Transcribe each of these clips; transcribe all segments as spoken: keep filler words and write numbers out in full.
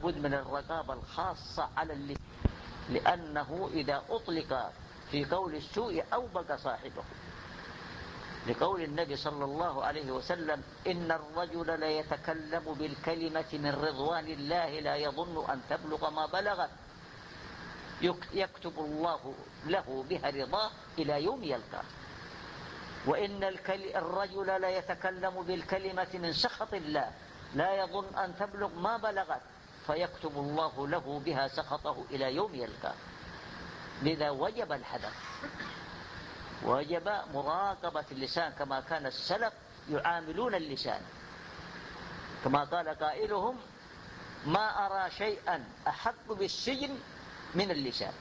لابد من الرقابة الخاصة على اللسان، لأنه إذا أطلق في قول السوء أوبق صاحبه، لقول النبي صلى الله عليه وسلم: إن الرجل ليتكلم بالكلمة من رضوان الله لا يظن أن تبلغ ما بلغت يكتب الله له بها رضاه إلى يوم يلقاه. وإن الرجل ليتكلم بالكلمة من سخط الله لا يظن أن تبلغ ما بلغت فيكتب الله له بها سخطه إلى يوم يلقاه. لذا وجب الحذر، وجب مراقبة اللسان، كما كان السلف يعاملون اللسان، كما قال قائلهم: ما أرى شيئا أحق بالسجن من اللسان.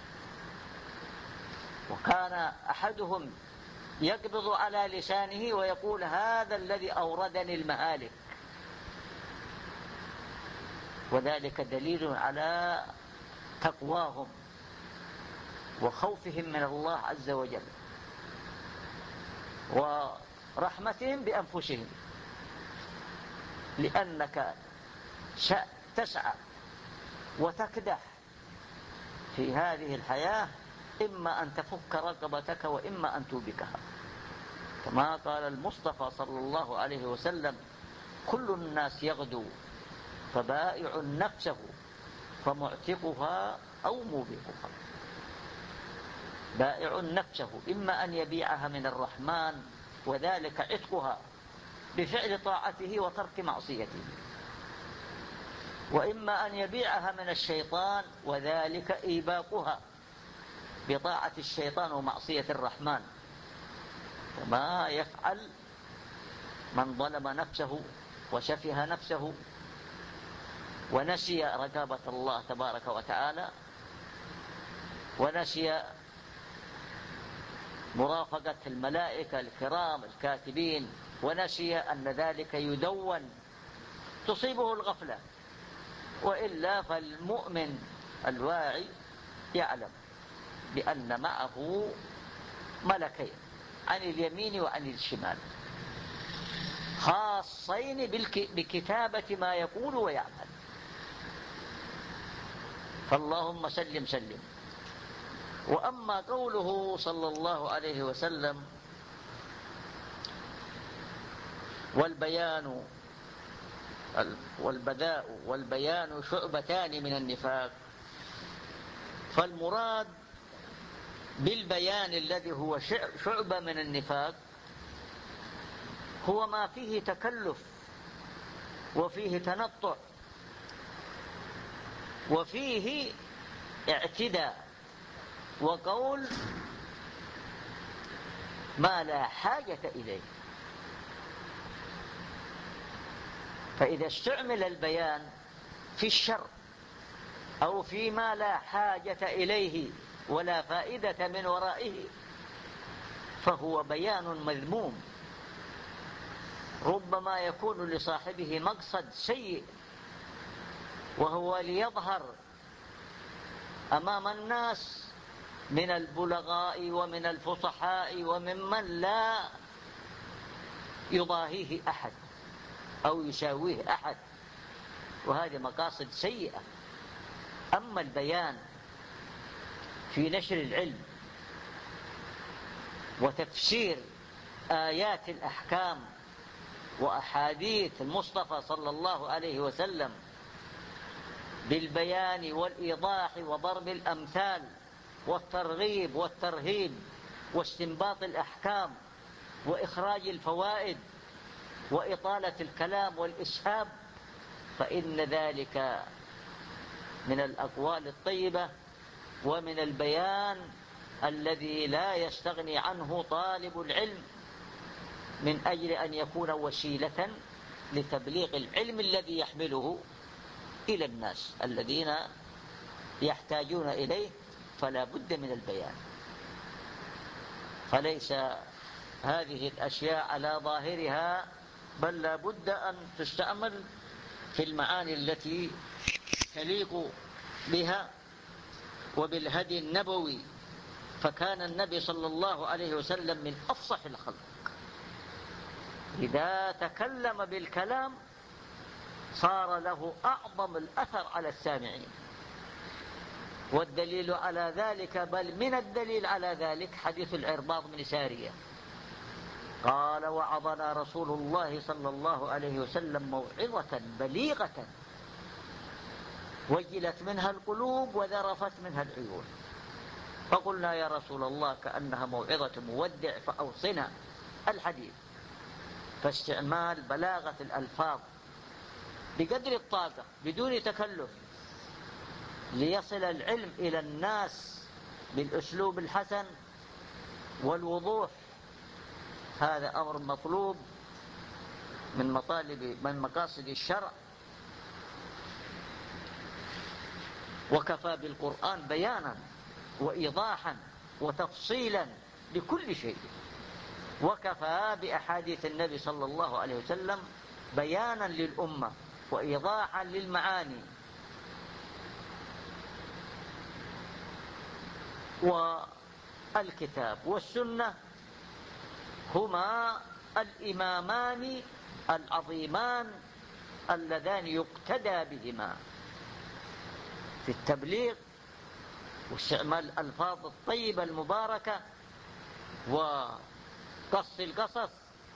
وكان أحدهم يقبض على لسانه ويقول: هذا الذي أوردني المهالك. وذلك دليل على تقواهم وخوفهم من الله عز وجل ورحمتهم بأنفسهم، لأنك تسعى وتكدح في هذه الحياة، إما أن تفك رقبتك وإما أن توبكها، كما قال المصطفى صلى الله عليه وسلم: كل الناس يغدو فبائع نفسه فمعتقها أو موبقها. بائع نفسه إما أن يبيعها من الرحمن وذلك عتقها بفعل طاعته وترك معصيته، وإما أن يبيعها من الشيطان وذلك إيباقها بطاعة الشيطان ومعصية الرحمن، كما يفعل من ظلم نفسه وشفه نفسه ونسي رقابة الله تبارك وتعالى، ونسي مرافقة الملائكة الكرام الكاتبين، ونسي أن ذلك يدون، تصيبه الغفلة. وإلا فالمؤمن الواعي يعلم بأن معه ملكين عن اليمين وعن الشمال خاصين بكتابة ما يقول ويعمل، فاللهم سلم سلم. وأما قوله صلى الله عليه وسلم: والبيان والبذاء والبيان شعبتان من النفاق، فالمراد بالبيان الذي هو شعبة من النفاق هو ما فيه تكلف وفيه تنطع وفيه اعتداء وقول ما لا حاجة إليه. فإذا استعمل البيان في الشر أو فيما لا حاجة إليه ولا فائدة من ورائه فهو بيان مذموم، ربما يكون لصاحبه مقصد سيء، وهو ليظهر أمام الناس من البلغاء ومن الفصحاء وممن لا يضاهيه أحد أو يساويه أحد، وهذه مقاصد سيئة. أما البيان في نشر العلم وتفسير آيات الأحكام وأحاديث المصطفى صلى الله عليه وسلم بالبيان والإيضاح وضرب الأمثال والترغيب والترهيب واستنباط الأحكام وإخراج الفوائد وإطالة الكلام والإسهاب، فإن ذلك من الأقوال الطيبة ومن البيان الذي لا يستغني عنه طالب العلم من أجل أن يكون وسيلة لتبليغ العلم الذي يحمله إلى الناس الذين يحتاجون إليه، فلا بد من البيان. فليس هذه الأشياء على ظاهرها، بل لا بد أن تستعمل في المعاني التي تليق بها وبالهدي النبوي. فكان النبي صلى الله عليه وسلم من أفصح الخلق، إذا تكلم بالكلام صار له أعظم الأثر على السامعين. والدليل على ذلك، بل من الدليل على ذلك، حديث العرباض بن سارية قال: وعظنا رسول الله صلى الله عليه وسلم موعظة بليغة وجلت منها القلوب وذرفت منها العيون. فقلنا: يا رسول الله، كأنها موعظة مودع فأوصنا الحديث. فاستعمال بلاغة الألفاظ بقدر الطاقة بدون تكلف ليصل العلم إلى الناس بالأسلوب الحسن والوضوح، هذا أمر مطلوب من مطالب من مقاصد الشرع. وكفى بالقرآن بيانا وإيضاحا وتفصيلا لكل شيء، وكفى بأحاديث النبي صلى الله عليه وسلم بيانا للأمة وإيضاحا للمعاني. والكتاب والسنة هما الإمامان العظيمان اللذان يقتدى بهما في التبليغ واستعمال الألفاظ الطيبة المباركة وقص القصص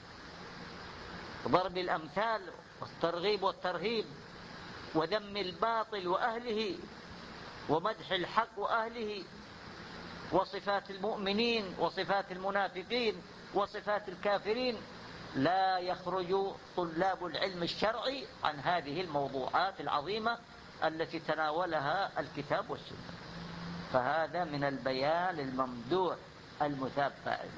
وضرب الأمثال والترغيب والترهيب وذم الباطل وأهله ومدح الحق وأهله وصفات المؤمنين وصفات المنافقين وصفات الكافرين. لا يخرج طلاب العلم الشرعي عن هذه الموضوعات العظيمة التي تناولها الكتاب والسنة، فهذا من البيان الممدوح المثاب فاعله.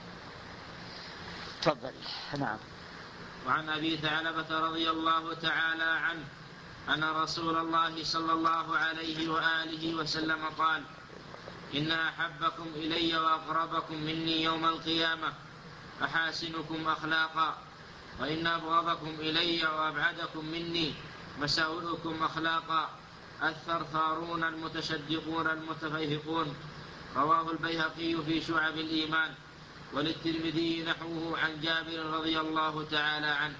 تفضل. نعم. وعن أبي ثعلبة رضي الله تعالى عنه أن رسول الله صلى الله عليه وآله وسلم قال: إن أحبكم إلي وأقربكم مني يوم القيامة أحاسنكم أخلاقا، وإن أبغضكم إلي وأبعدكم مني مساوئكم أخلاقا، الثرثارون المتشدقون المتفيهقون. رواه البيهقي في شعب الإيمان، وللترمذي نحوه عن جابر رضي الله تعالى عنه.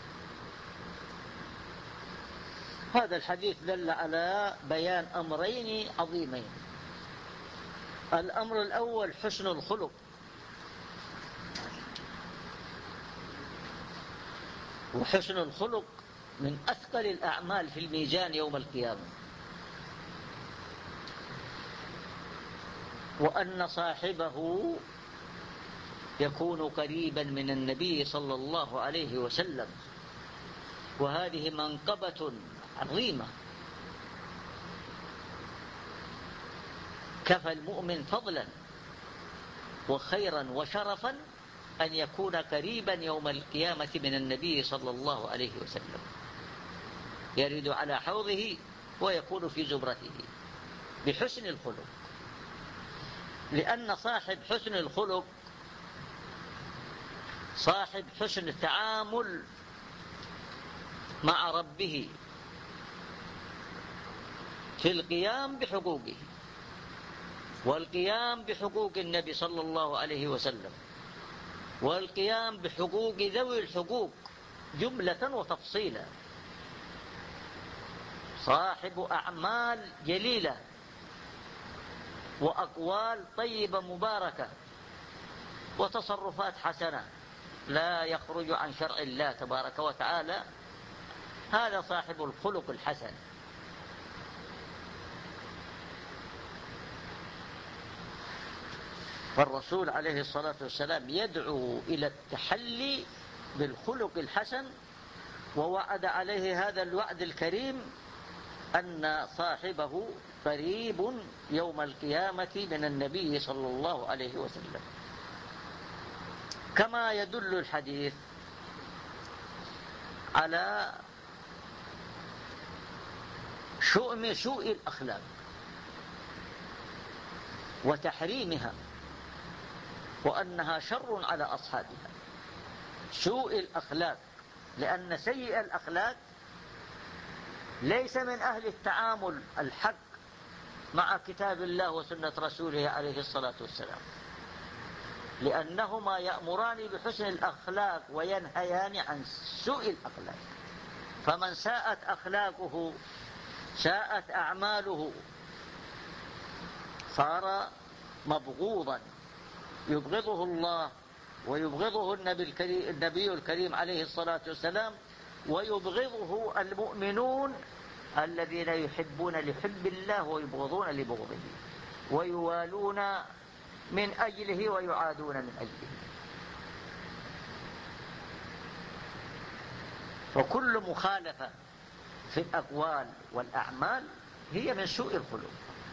هذا الحديث دل على بيان أمرين عظيمين. الأمر الأول حسن الخلق، وحسن الخلق من أثقل الأعمال في الميزان يوم القيامة، وأن صاحبه يكون قريبا من النبي صلى الله عليه وسلم، وهذه منقبة عظيمة. كفى المؤمن فضلا وخيرا وشرفا أن يكون قريبا يوم القيامة من النبي صلى الله عليه وسلم، يرد على حوضه ويكون في زمرته بحسن الخلق. لأن صاحب حسن الخلق صاحب حسن التعامل مع ربه في القيام بحقوقه والقيام بحقوق النبي صلى الله عليه وسلم والقيام بحقوق ذوي الحقوق جملة وتفصيلا. صاحب أعمال جليلة وأقوال طيبة مباركة وتصرفات حسنة لا يخرج عن شرع الله تبارك وتعالى، هذا صاحب الخلق الحسن. فالرسول عليه الصلاة والسلام يدعو إلى التحلي بالخلق الحسن، ووعد عليه هذا الوعد الكريم أن صاحبه قريب يوم القيامة من النبي صلى الله عليه وسلم. كما يدل الحديث على شؤم سوء الأخلاق وتحريمها، وأنها شر على أصحابها. سوء الأخلاق، لأن سيء الأخلاق ليس من أهل التعامل الحق مع كتاب الله وسنة رسوله عليه الصلاة والسلام، لأنهما يأمران بحسن الأخلاق وينهيان عن سوء الأخلاق. فمن ساءت أخلاقه ساءت أعماله، صار مبغوضا يبغضه الله ويبغضه النبي الكريم, النبي الكريم عليه الصلاة والسلام، ويبغضه المؤمنون الذين يحبون لحب الله ويبغضون لبغضه، ويوالون من أجله ويعادون من أجله. فكل مخالفة في الأقوال والأعمال هي من سوء الخلق.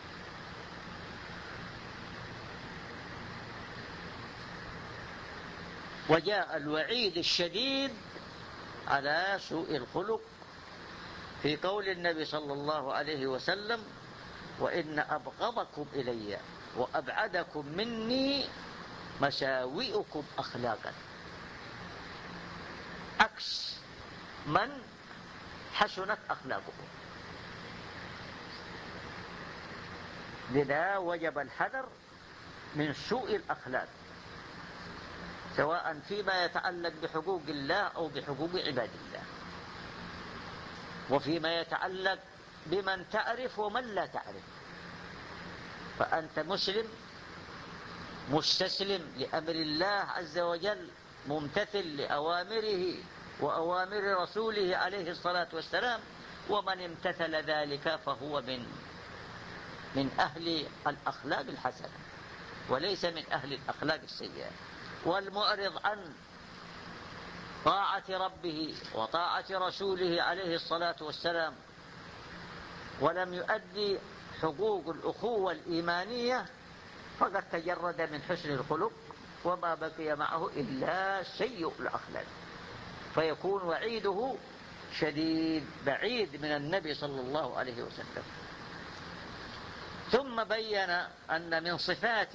وجاء الوعيد الشديد على سوء الخلق في قول النبي صلى الله عليه وسلم: وإن أبغضكم إلي وأبعدكم مني مساوئكم أخلاقا، عكس من حسنت أخلاقكم. لذا وجب الحذر من سوء الأخلاق، سواء فيما يتعلق بحقوق الله أو بحقوق عباد الله، وفيما يتعلق بمن تعرف ومن لا تعرف. فأنت مسلم مستسلم لأمر الله عز وجل، ممتثل لأوامره وأوامر رسوله عليه الصلاة والسلام، ومن امتثل ذلك فهو من من أهل الأخلاق الحسنة وليس من أهل الأخلاق السيئة. والمعرض عن طاعة ربه وطاعة رسوله عليه الصلاة والسلام ولم يؤدي حقوق الأخوة الإيمانية فقد تجرد من حسن الخلق، وما بقي معه إلا سيء الأخلاق، فيكون وعيده شديد بعيد من النبي صلى الله عليه وسلم. ثم بين أن من صفات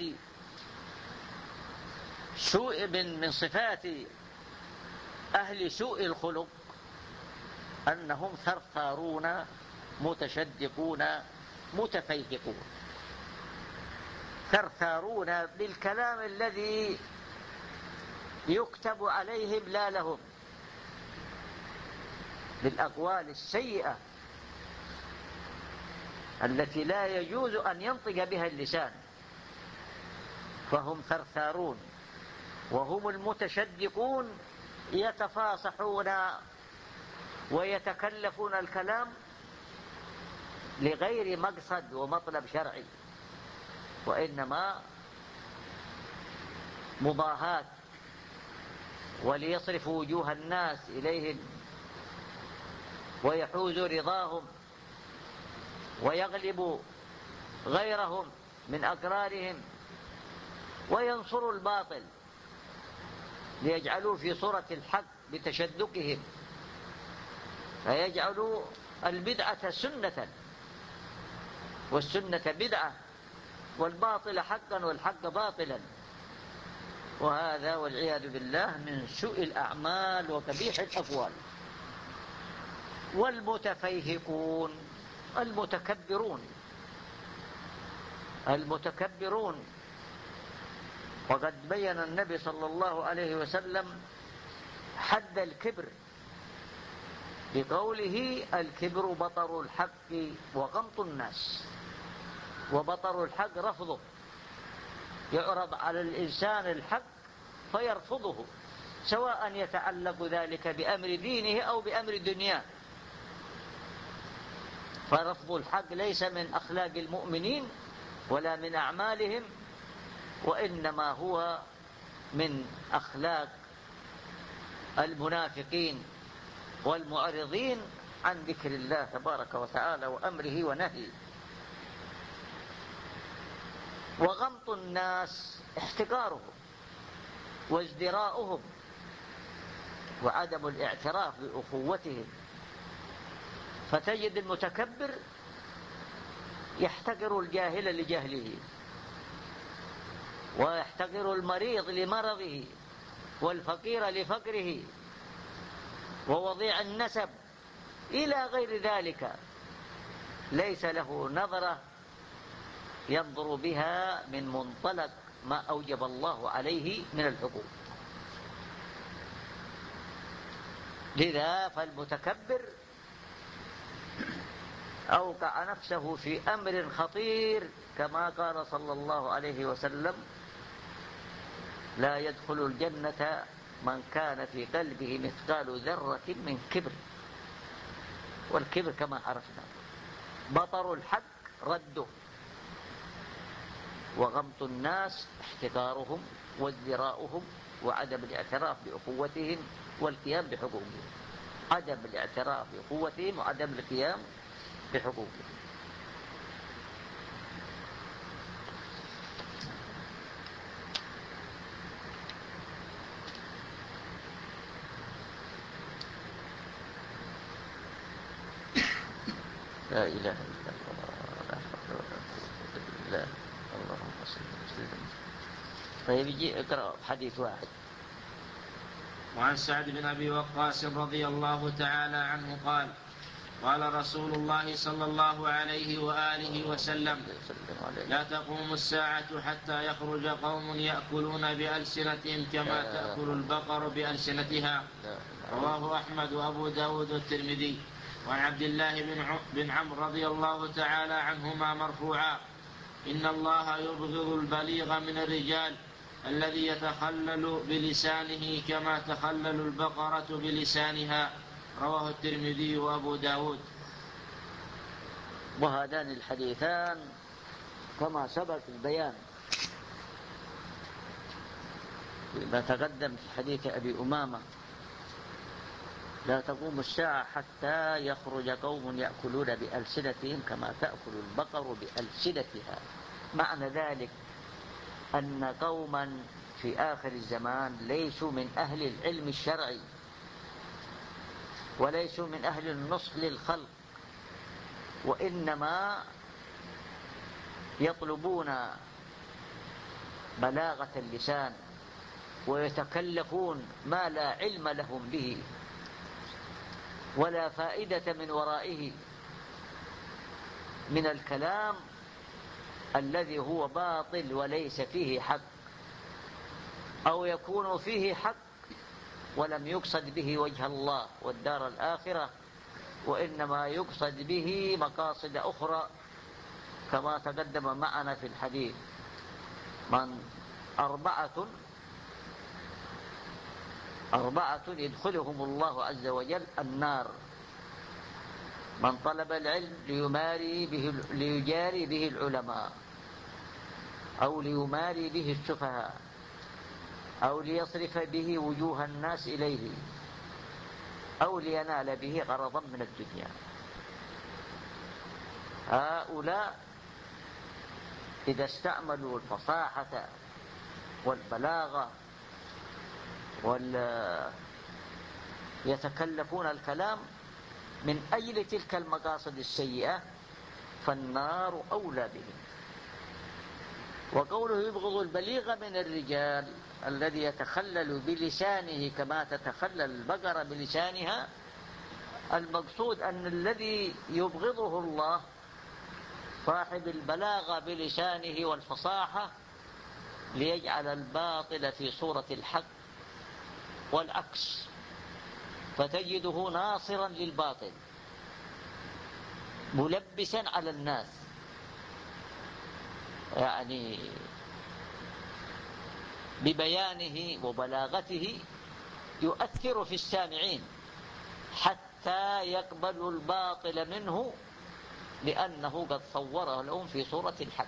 سوء من, من صفات أهل سوء الخلق أنهم ثرثارون متشدقون متفيهقون. ثرثارون بالكلام الذي يكتب عليهم لا لهم، بالأقوال السيئة التي لا يجوز أن ينطق بها اللسان، فهم ثرثارون. وهم المتشدقون يتفاصحون ويتكلفون الكلام لغير مقصد ومطلب شرعي، وإنما مضاهاة وليصرفوا وجوه الناس إليهم ويحوزوا رضاهم ويغلبوا غيرهم من أقرارهم وينصروا الباطل ليجعلوا في صورة الحق بتشدقهم، فيجعلوا البدعة سنة والسنة بدعة والباطل حقا والحق باطلا. وهذا والعياذ بالله من سوء الأعمال وقبيح الأقوال. والمتفيهقون المتكبرون المتكبرون وقد بين النبي صلى الله عليه وسلم حد الكبر بقوله: الكبر بطر الحق وغمط الناس. وبطر الحق رفضه، يعرض على الإنسان الحق فيرفضه، سواء يتعلق ذلك بأمر دينه أو بأمر دنياه. فرفض الحق ليس من أخلاق المؤمنين ولا من أعمالهم، وإنما هو من أخلاق المنافقين والمعرضين عن ذكر الله تبارك وتعالى وأمره ونهيه. وغمط الناس احتقارهم وازدراؤهم وعدم الاعتراف بأخوتهم. فتجد المتكبر يحتقر الجاهل لجهله، ويحتقر المريض لمرضه، والفقير لفقره، ووضيع النسب إلى غير ذلك، ليس له نظرة ينظر بها من منطلق ما أوجب الله عليه من الحقوق. لذا فالمتكبر أوقع نفسه في أمر خطير كما قال صلى الله عليه وسلم: لا يدخل الجنة من كان في قلبه مثقال ذرة من كبر. والكبر كما عرفنا بطر الحق رده، وغمط الناس احتقارهم وازدراؤهم، وعدم الاعتراف بأخوتهم والقيام بحقوقهم. عدم الاعتراف بأخوتهم وعدم القيام بحقوقهم. لا إله إلا الله، لا حول ولا قوة إلا بالله، اللهم صل وسلم. طيب يجي اقرأ حديث واحد. وعن سعد بن أبي وقاص رضي الله تعالى عنه قال: قال رسول الله صلى الله عليه وآله وسلم: لا تقوم الساعة حتى يخرج قوم يأكلون بألسنتهم كما تأكل البقر بألسنتها. رواه أحمد وأبو داود والترمذي. وعن عبد الله بن عمرو رضي الله تعالى عنهما مرفوعا: إن الله يبغض البليغ من الرجال الذي يتخلل بلسانه كما تخلل البقرة بلسانها. رواه الترمذي وأبو داود. وهذان الحديثان كما سبق البيان ما تقدم في حديث أبي أمامة: لا تقوم الساعة حتى يخرج قوم يأكلون بألسنتهم كما تأكل البقر بألسنتها. معنى ذلك أن قوما في آخر الزمان ليسوا من أهل العلم الشرعي وليسوا من أهل النصح للخلق، وإنما يطلبون بلاغة اللسان ويتكلفون ما لا علم لهم به ولا فائدة من ورائه من الكلام الذي هو باطل وليس فيه حق، أو يكون فيه حق ولم يقصد به وجه الله والدار الآخرة، وإنما يقصد به مقاصد أخرى كما تقدم معنا في الحديث: من أربعة أربعة يدخلهم الله عز وجل النار: من طلب العلم ليماري به ليجاري به العلماء، أو ليماري به السفهاء، أو ليصرف به وجوه الناس إليه، أو لينال به غرضا من الدنيا. هؤلاء إذا استعملوا الفصاحة والبلاغة ويتكلفون الكلام من أجل تلك المقاصد السيئة فالنار أولى بهم. وقوله يبغض البليغ من الرجال الذي يتخلل بلسانه كما تتخلل البقرة بلسانها، المقصود أن الذي يبغضه الله صاحب البلاغة بلسانه والفصاحة ليجعل الباطل في صورة الحق والعكس، فتجده ناصرا للباطل ملبسا على الناس، يعني ببيانه وبلاغته يؤثر في السامعين حتى يقبلوا الباطل منه لأنه قد صوره لهم في صورة الحق.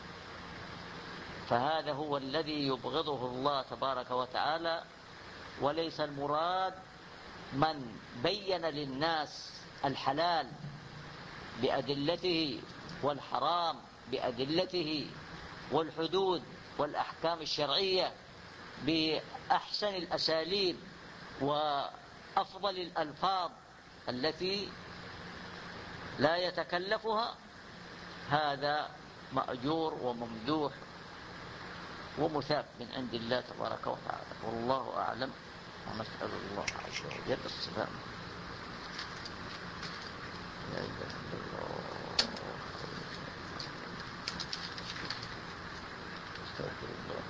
فهذا هو الذي يبغضه الله تبارك وتعالى، وليس المراد من بين للناس الحلال بأدلته والحرام بأدلته والحدود والأحكام الشرعية بأحسن الأساليب وأفضل الألفاظ التي لا يتكلفها، هذا مأجور وممدوح ومثاب من عند الله تبارك وتعالى. والله أعلم، ونسأل الله عز وجل السلام. لا إله إلا الله، استغفر الله.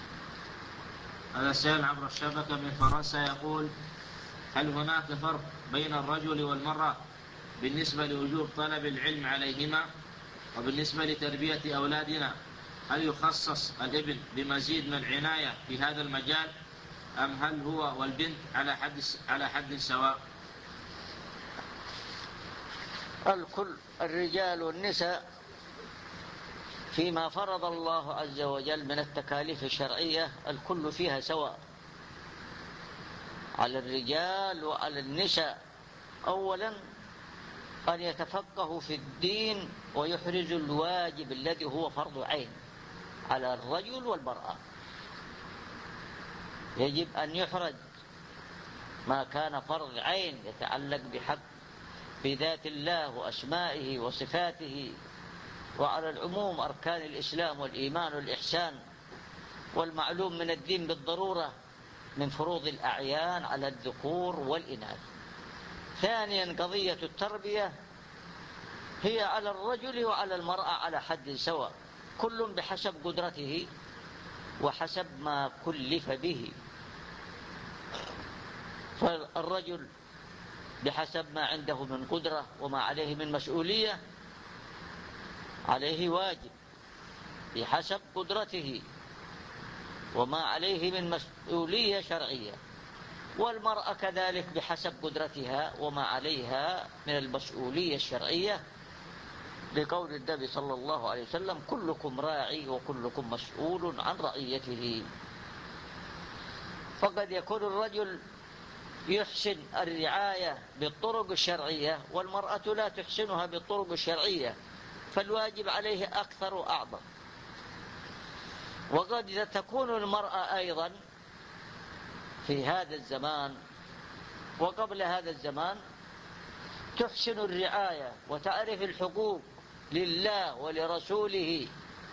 هذا سائل عبر الشبكة من فرنسا يقول: هل هناك فرق بين الرجل والمرأة بالنسبة لوجوب طلب العلم عليهما وبالنسبة لتربية أولادنا؟ هل يخصص الابن بمزيد من العناية في هذا المجال أم هل هو والبنت على حد على حد سواء؟ الكل، الرجال والنساء، فيما فرض الله عز وجل من التكاليف الشرعية الكل فيها سواء، على الرجال وعلى النساء. أولا أن يتفقهوا في الدين ويحرزوا الواجب الذي هو فرض عين على الرجل والمرأة. يجب أن يحرز ما كان فرض عين يتعلق بحق بذات الله وأسمائه وصفاته، وعلى العموم أركان الإسلام والإيمان والإحسان والمعلوم من الدين بالضرورة من فروض الأعيان على الذكور والإناث. ثانيا قضية التربية هي على الرجل وعلى المرأة على حد سواء، كل بحسب قدرته وحسب ما كلف به. فالرجل بحسب ما عنده من قدرة وما عليه من مسؤولية عليه واجب بحسب قدرته وما عليه من مسؤولية شرعية، والمرأة كذلك بحسب قدرتها وما عليها من المسؤولية الشرعية، لقول النبي صلى الله عليه وسلم: كلكم راعي وكلكم مسؤول عن رعيته. فقد يكون الرجل يحسن الرعاية بالطرق الشرعية والمرأة لا تحسنها بالطرق الشرعية، فالواجب عليه أكثر وأعظم. وقد تكون المرأة أيضا في هذا الزمان وقبل هذا الزمان تحسن الرعاية وتعرف الحقوق لله ولرسوله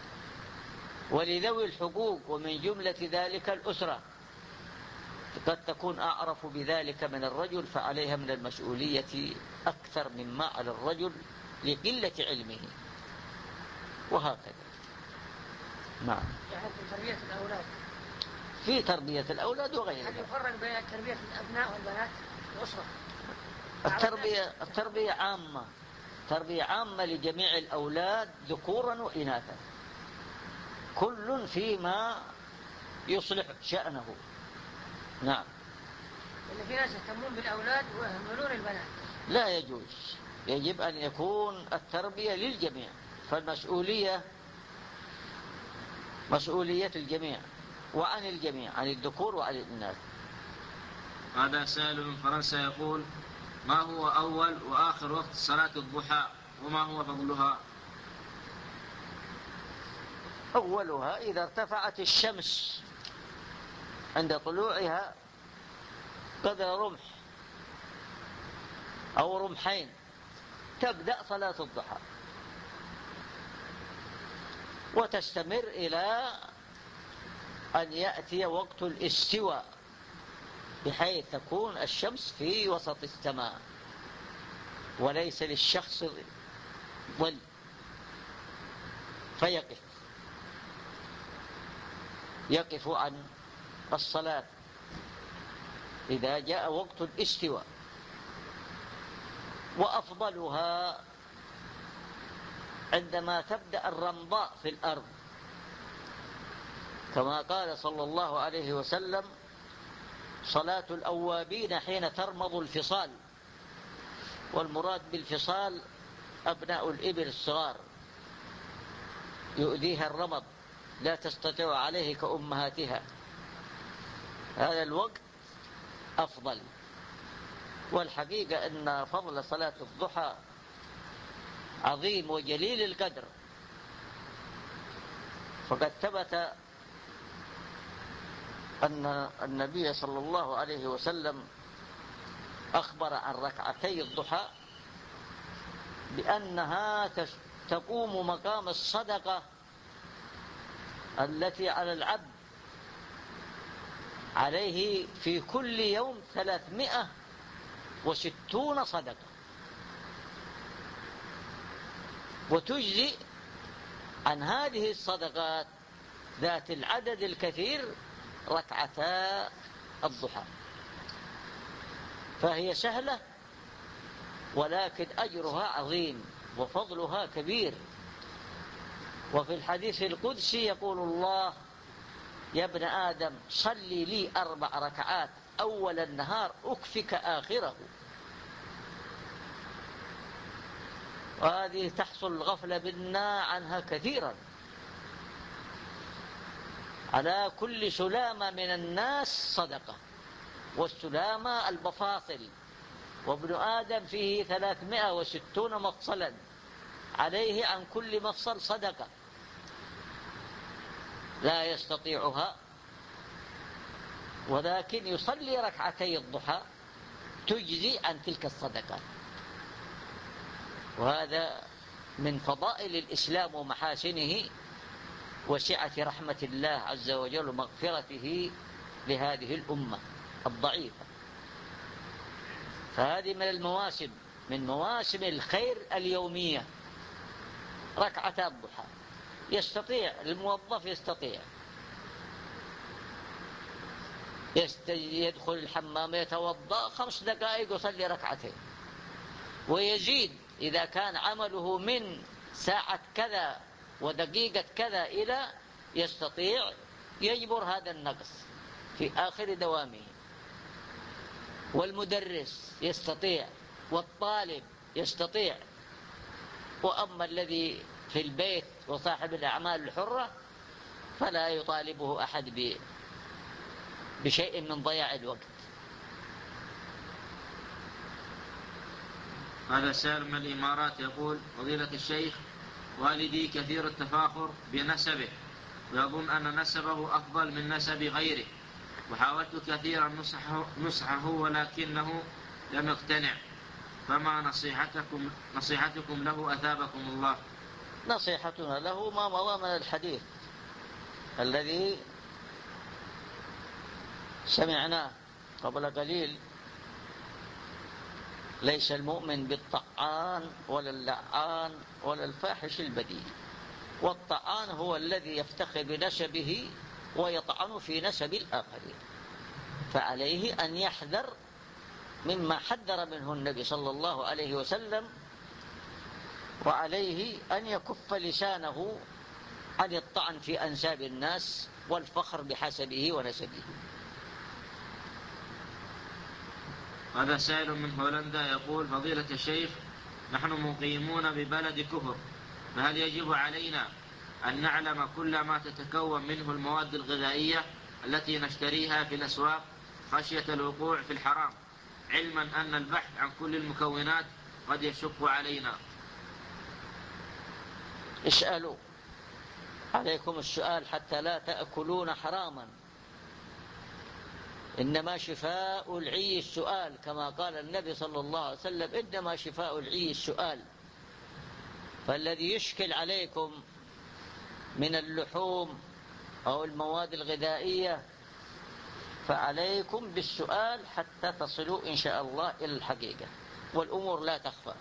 ولذوي الحقوق، ومن جملة ذلك الأسرة، قد تكون أعرف بذلك من الرجل، فعليها من المسؤولية أكثر مما على الرجل لقلة علمه، وهكذا. نعم. يعني في تربية الأولاد في تربية الأولاد وغيرها. هل يفرق بين تربية الأبناء والبنات الأسرة؟ التربية التربية عامة، تربية عامة لجميع الأولاد ذكورا وإناثا، كل فيما يصلح شأنه. نعم. إن في ناس يهتمون بالأولاد ويهملون البنات. لا يجوز، يجب أن يكون التربية للجميع، فالمسؤولية مسؤولية الجميع وعن الجميع، عن الذكور وعن الإناث. هذا سائل من فرنسا يقول: ما هو أول وآخر وقت صلاة الضحى وما هو فضلها؟ أولها إذا ارتفعت الشمس عند طلوعها قدر رمح أو رمحين تبدأ صلاة الضحى وتستمر إلى أن يأتي وقت الاستواء، بحيث تكون الشمس في وسط السماء وليس للشخص ظل فيقف يقف عن الصلاة إذا جاء وقت الاستواء. وأفضلها عندما تبدأ الرمضاء في الأرض، كما قال صلى الله عليه وسلم: صلاة الأوابين حين ترمض الفصال. والمراد بالفصال أبناء الإبل الصغار يؤذيها الرمض لا تستطيع عليه كأمهاتها، هذا الوقت أفضل. والحقيقة أن فضل صلاة الضحى عظيم وجليل القدر، فقد ثبت أن النبي صلى الله عليه وسلم أخبر عن ركعتي الضحى بأنها تقوم مقام الصدقة التي على العبد عليه في كل يوم ثلاثمائة وستون صدقة، وتجزي عن هذه الصدقات ذات العدد الكثير ركعتا الضحى، فهي سهلة ولكن أجرها عظيم وفضلها كبير. وفي الحديث القدسي يقول الله: يا ابن آدم صلي لي أربع ركعات أول النهار أكفك آخره. وهذه تحصل الغفلة منا عنها كثيرا. على كل سلامة من الناس صدقة، والسلامة البفاصل، وابن آدم فيه ثلاثمائة وستون مفصلا، عليه عن كل مفصل صدقة لا يستطيعها، ولكن يصلي ركعتي الضحى تجزي عن تلك الصدقة. وهذا من فضائل الإسلام ومحاسنه وسعة رحمة الله عز وجل ومغفرته لهذه الأمة الضعيفة. فهذه من المواسم، من مواسم الخير اليومية، ركعتا الضحى. يستطيع الموظف، يستطيع يدخل الحمام يتوضأ خمس دقائق ويصلي ركعتين، ويزيد إذا كان عمله من ساعة كذا ودقيقة كذا إلى، يستطيع يجبر هذا النقص في آخر دوامه. والمدرس يستطيع، والطالب يستطيع. وأما الذي في البيت وصاحب الأعمال الحرة فلا يطالبه أحد بشيء من ضياع الوقت. هذا سائل من الإمارات يقول: فضيلة الشيخ، والدي كثير التفاخر بنسبه ويظن أن نسبه أفضل من نسب غيره، وحاولت كثيرا نصحه, نصحه ولكنه لم يقتنع، فما نصيحتكم, نصيحتكم له أثابكم الله؟ نصيحتنا له ما مضى من الحديث الذي سمعناه قبل قليل: ليس المؤمن بالطعان ولا اللعان ولا الفاحش البذيء. والطعان هو الذي يفتخر بنسبه ويطعن في نسب الآخرين، فعليه أن يحذر مما حذر منه النبي صلى الله عليه وسلم، وعليه أن يكف لسانه عن الطعن في أنساب الناس والفخر بحسبه ونسبه. هذا سائل من هولندا يقول: فضيلة الشيخ، نحن مقيمون ببلد كفر، فهل يجب علينا أن نعلم كل ما تتكون منه المواد الغذائية التي نشتريها في الأسواق خشية الوقوع في الحرام، علما أن البحث عن كل المكونات قد يشق علينا؟ اسألوا، عليكم السؤال حتى لا تأكلون حراما. إنما شفاء العي السؤال، كما قال النبي صلى الله عليه وسلم: إنما شفاء العي السؤال. فالذي يشكل عليكم من اللحوم أو المواد الغذائية فعليكم بالسؤال حتى تصلوا إن شاء الله إلى الحقيقة، والأمور لا تخفى.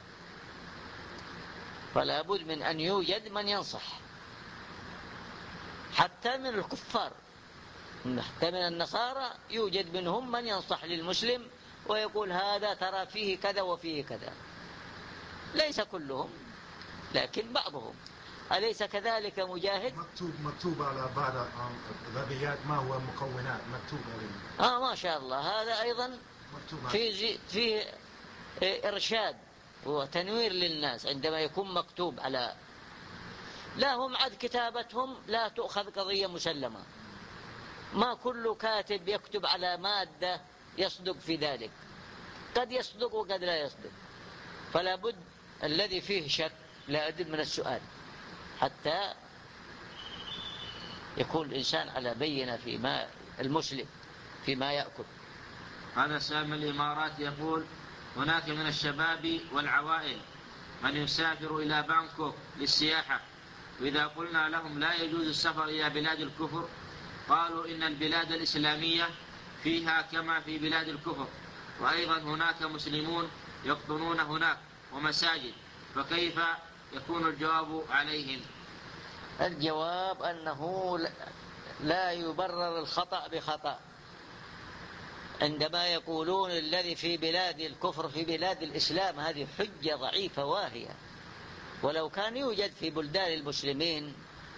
فلا بد من أن يوجد من ينصح، حتى من الكفار، حتى من النصارى يوجد منهم من ينصح للمسلم ويقول: هذا ترى فيه كذا وفيه كذا. ليس كلهم، لكن بعضهم. أليس كذلك مجاهد؟ مكتوب مكتوب على بعض الغذائيات ما هو مكونات، مكتوب عليه. آه ما شاء الله. هذا أيضا في في إرشاد وتنوير للناس عندما يكون مكتوب على. لا، هم عد كتابتهم لا تؤخذ قضية مسلمة. ما كل كاتب يكتب على مادة يصدق في ذلك، قد يصدق وقد لا يصدق. فلا بد الذي فيه شك لا بد من السؤال حتى يكون الإنسان على بينة فيما المسلم فيما يأكل. هذا سام الإمارات يقول: هناك من الشباب والعوائل من يسافر إلى بانكوك للسياحة، وإذا قلنا لهم لا يجوز السفر إلى بلاد الكفر قالوا إن البلاد الإسلامية فيها كما في بلاد الكفر، وأيضا هناك مسلمون يقطنون هناك ومساجد، فكيف يكون الجواب عليهم؟ الجواب أنه لا يبرر الخطأ بخطأ. عندما يقولون الذي في بلاد الكفر في بلاد الإسلام، هذه حجة ضعيفة واهية. ولو كان يوجد في بلدان المسلمين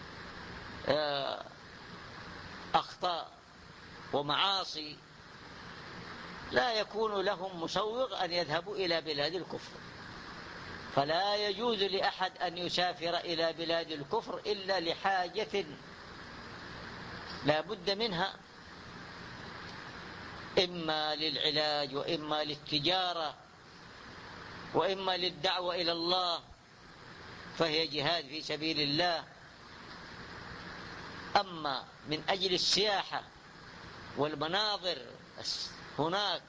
أخطاء ومعاصي لا يكون لهم مسوغ أن يذهبوا إلى بلاد الكفر، فلا يجوز لأحد أن يسافر إلى بلاد الكفر إلا لحاجة لا بد منها، إما للعلاج وإما للتجارة وإما للدعوة إلى الله، فهي جهاد في سبيل الله. أما من أجل السياحة والمناظر هناك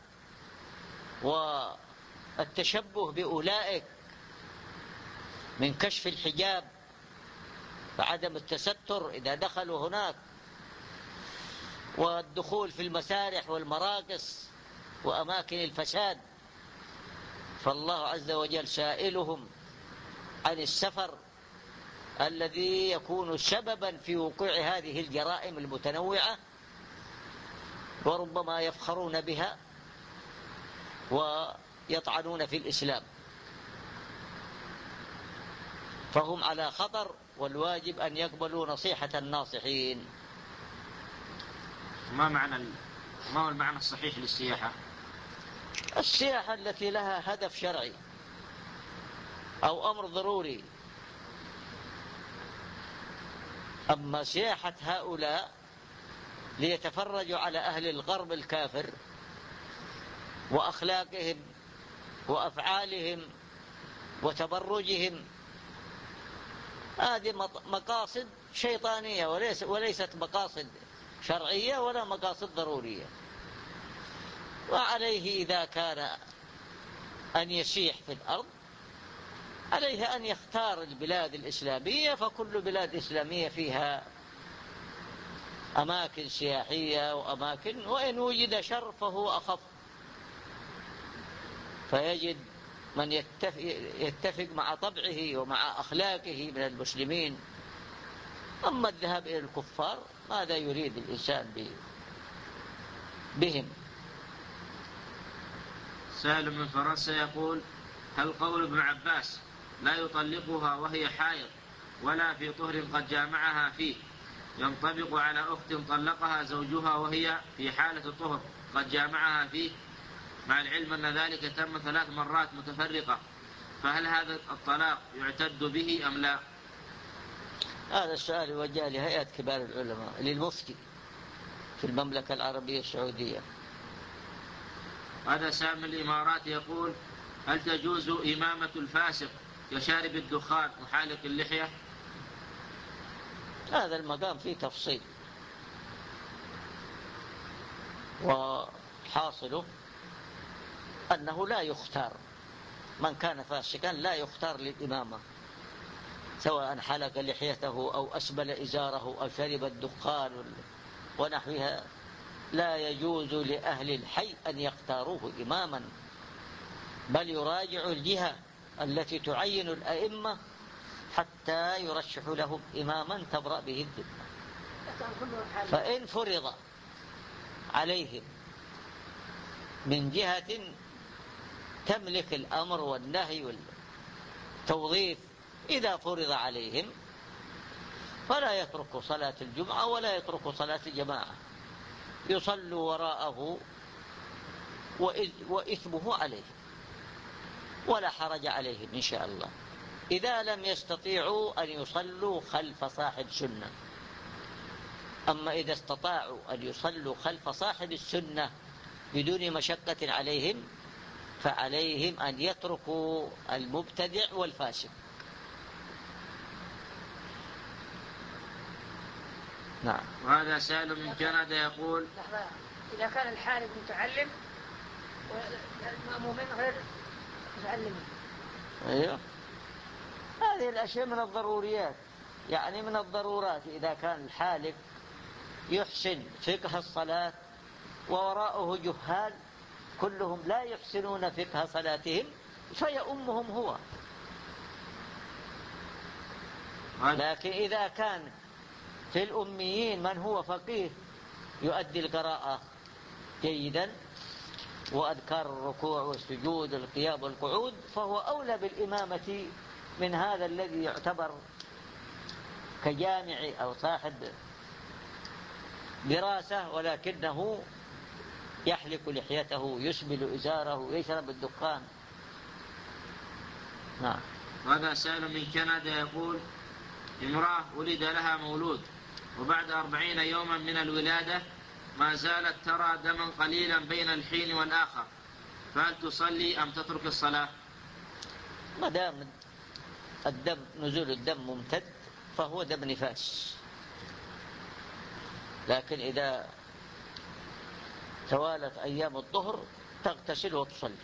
والتشبه بأولئك من كشف الحجاب وعدم التستر إذا دخلوا هناك، والدخول في المسارح والمراقص وأماكن الفساد، فالله عز وجل سائلهم عن السفر الذي يكون سببا في وقوع هذه الجرائم المتنوعة، وربما يفخرون بها ويطعنون في الإسلام، فهم على خطر، والواجب أن يقبلوا نصيحة الناصحين. ما معنى ما هو المعنى الصحيح للسياحة؟ السياحة التي لها هدف شرعي أو أمر ضروري. أما سياحة هؤلاء ليتفرجوا على أهل الغرب الكافر وأخلاقهم وأفعالهم وتبرجهم، هذه مقاصد شيطانية وليس وليست مقاصد شرعية ولا مقاصد ضرورية. وعليه إذا كان أن يسيح في الأرض عليه أن يختار البلاد الإسلامية، فكل بلاد إسلامية فيها أماكن سياحية وأماكن، وإن وجد شر فهو أخف، فيجد من يتفق, يتفق مع طبعه ومع أخلاقه من المسلمين. أما الذهاب إلى الكفار ماذا يريد الإنسان بهم؟ سائل من فرنسا يقول: هل قول ابن عباس لا يطلقها وهي حائض ولا في طهر قد جامعها فيه ينطبق على أخت طلقها زوجها وهي في حالة الطهر قد جامعها فيه، مع العلم أن ذلك تم ثلاث مرات متفرقة، فهل هذا الطلاق يعتد به أم لا؟ هذا السؤال يوجه لهيئة كبار العلماء للمفتي في المملكة العربية السعودية. هذا سام الإمارات يقول: هل تجوز إمامة الفاسق كشارب الدخان وحالق اللحية؟ هذا المقام فيه تفصيل، وحاصله أنه لا يختار من كان فاسقا، لا يختار للإمامة، سواء حلق لحيته أو أسبل إزاره أو شرب الدخان ونحوها، لا يجوز لأهل الحي أن يختاروه إماما، بل يراجع الجهة التي تعين الأئمة حتى يرشح لهم إماما تبرأ به الذمة. فإن فرض عليهم من جهة تملك الأمر والنهي والتوظيف، إذا فرض عليهم فلا يتركوا صلاة الجمعة ولا يتركوا صلاة الجماعة، يصلوا وراءه وإثمه عليه ولا حرج عليهم إن شاء الله، إذا لم يستطيعوا أن يصلوا خلف صاحب سنة. أما إذا استطاعوا أن يصلوا خلف صاحب السنة بدون مشقة عليهم فعليهم أن يتركوا المبتدع والفاسق. نعم. وهذا سائل من كندا يقول: إذا كان الحالق متعلم والمأمومين غير متعلمين. أيوه، هذه الأشياء من الضروريات، يعني من الضرورات. إذا كان الحالق يحسن فقه الصلاة ووراءه جهال كلهم لا يحسنون فقه صلاتهم فيأمهم هو. لكن إذا كان في الأميين من هو فقيه يؤدي القراءة جيدا وأذكار الركوع والسجود والقيام والقعود، فهو أولى بالإمامة من هذا الذي يعتبر كجامع أو صاحب دراسة ولكنه يحلق لحيته، يسبل إزاره، يشرب الدخان. نعم. هذا سائل من كندا يقول: امرأة ولد لها مولود وبعد أربعين يوما من الولادة ما زالت ترى دما قليلا بين الحين والآخر، فهل تصلي أم تترك الصلاة؟ ما دام الدم نزول الدم ممتد فهو دم نفاس، لكن إذا توالت أيام الظهر تغتسل وتصلي،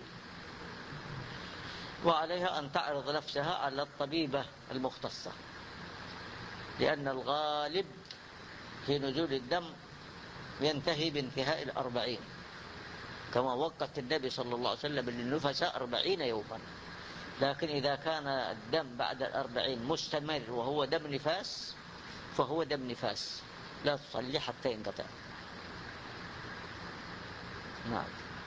وعليها أن تعرض نفسها على الطبيبة المختصة، لأن الغالب في نزول الدم ينتهي بانتهاء الأربعين، كما وقت النبي صلى الله عليه وسلم للنفساء أربعين يوما. لكن إذا كان الدم بعد الأربعين مستمر وهو دم نفاس فهو دم نفاس، لا تصلي حتى ينقطع. نعم.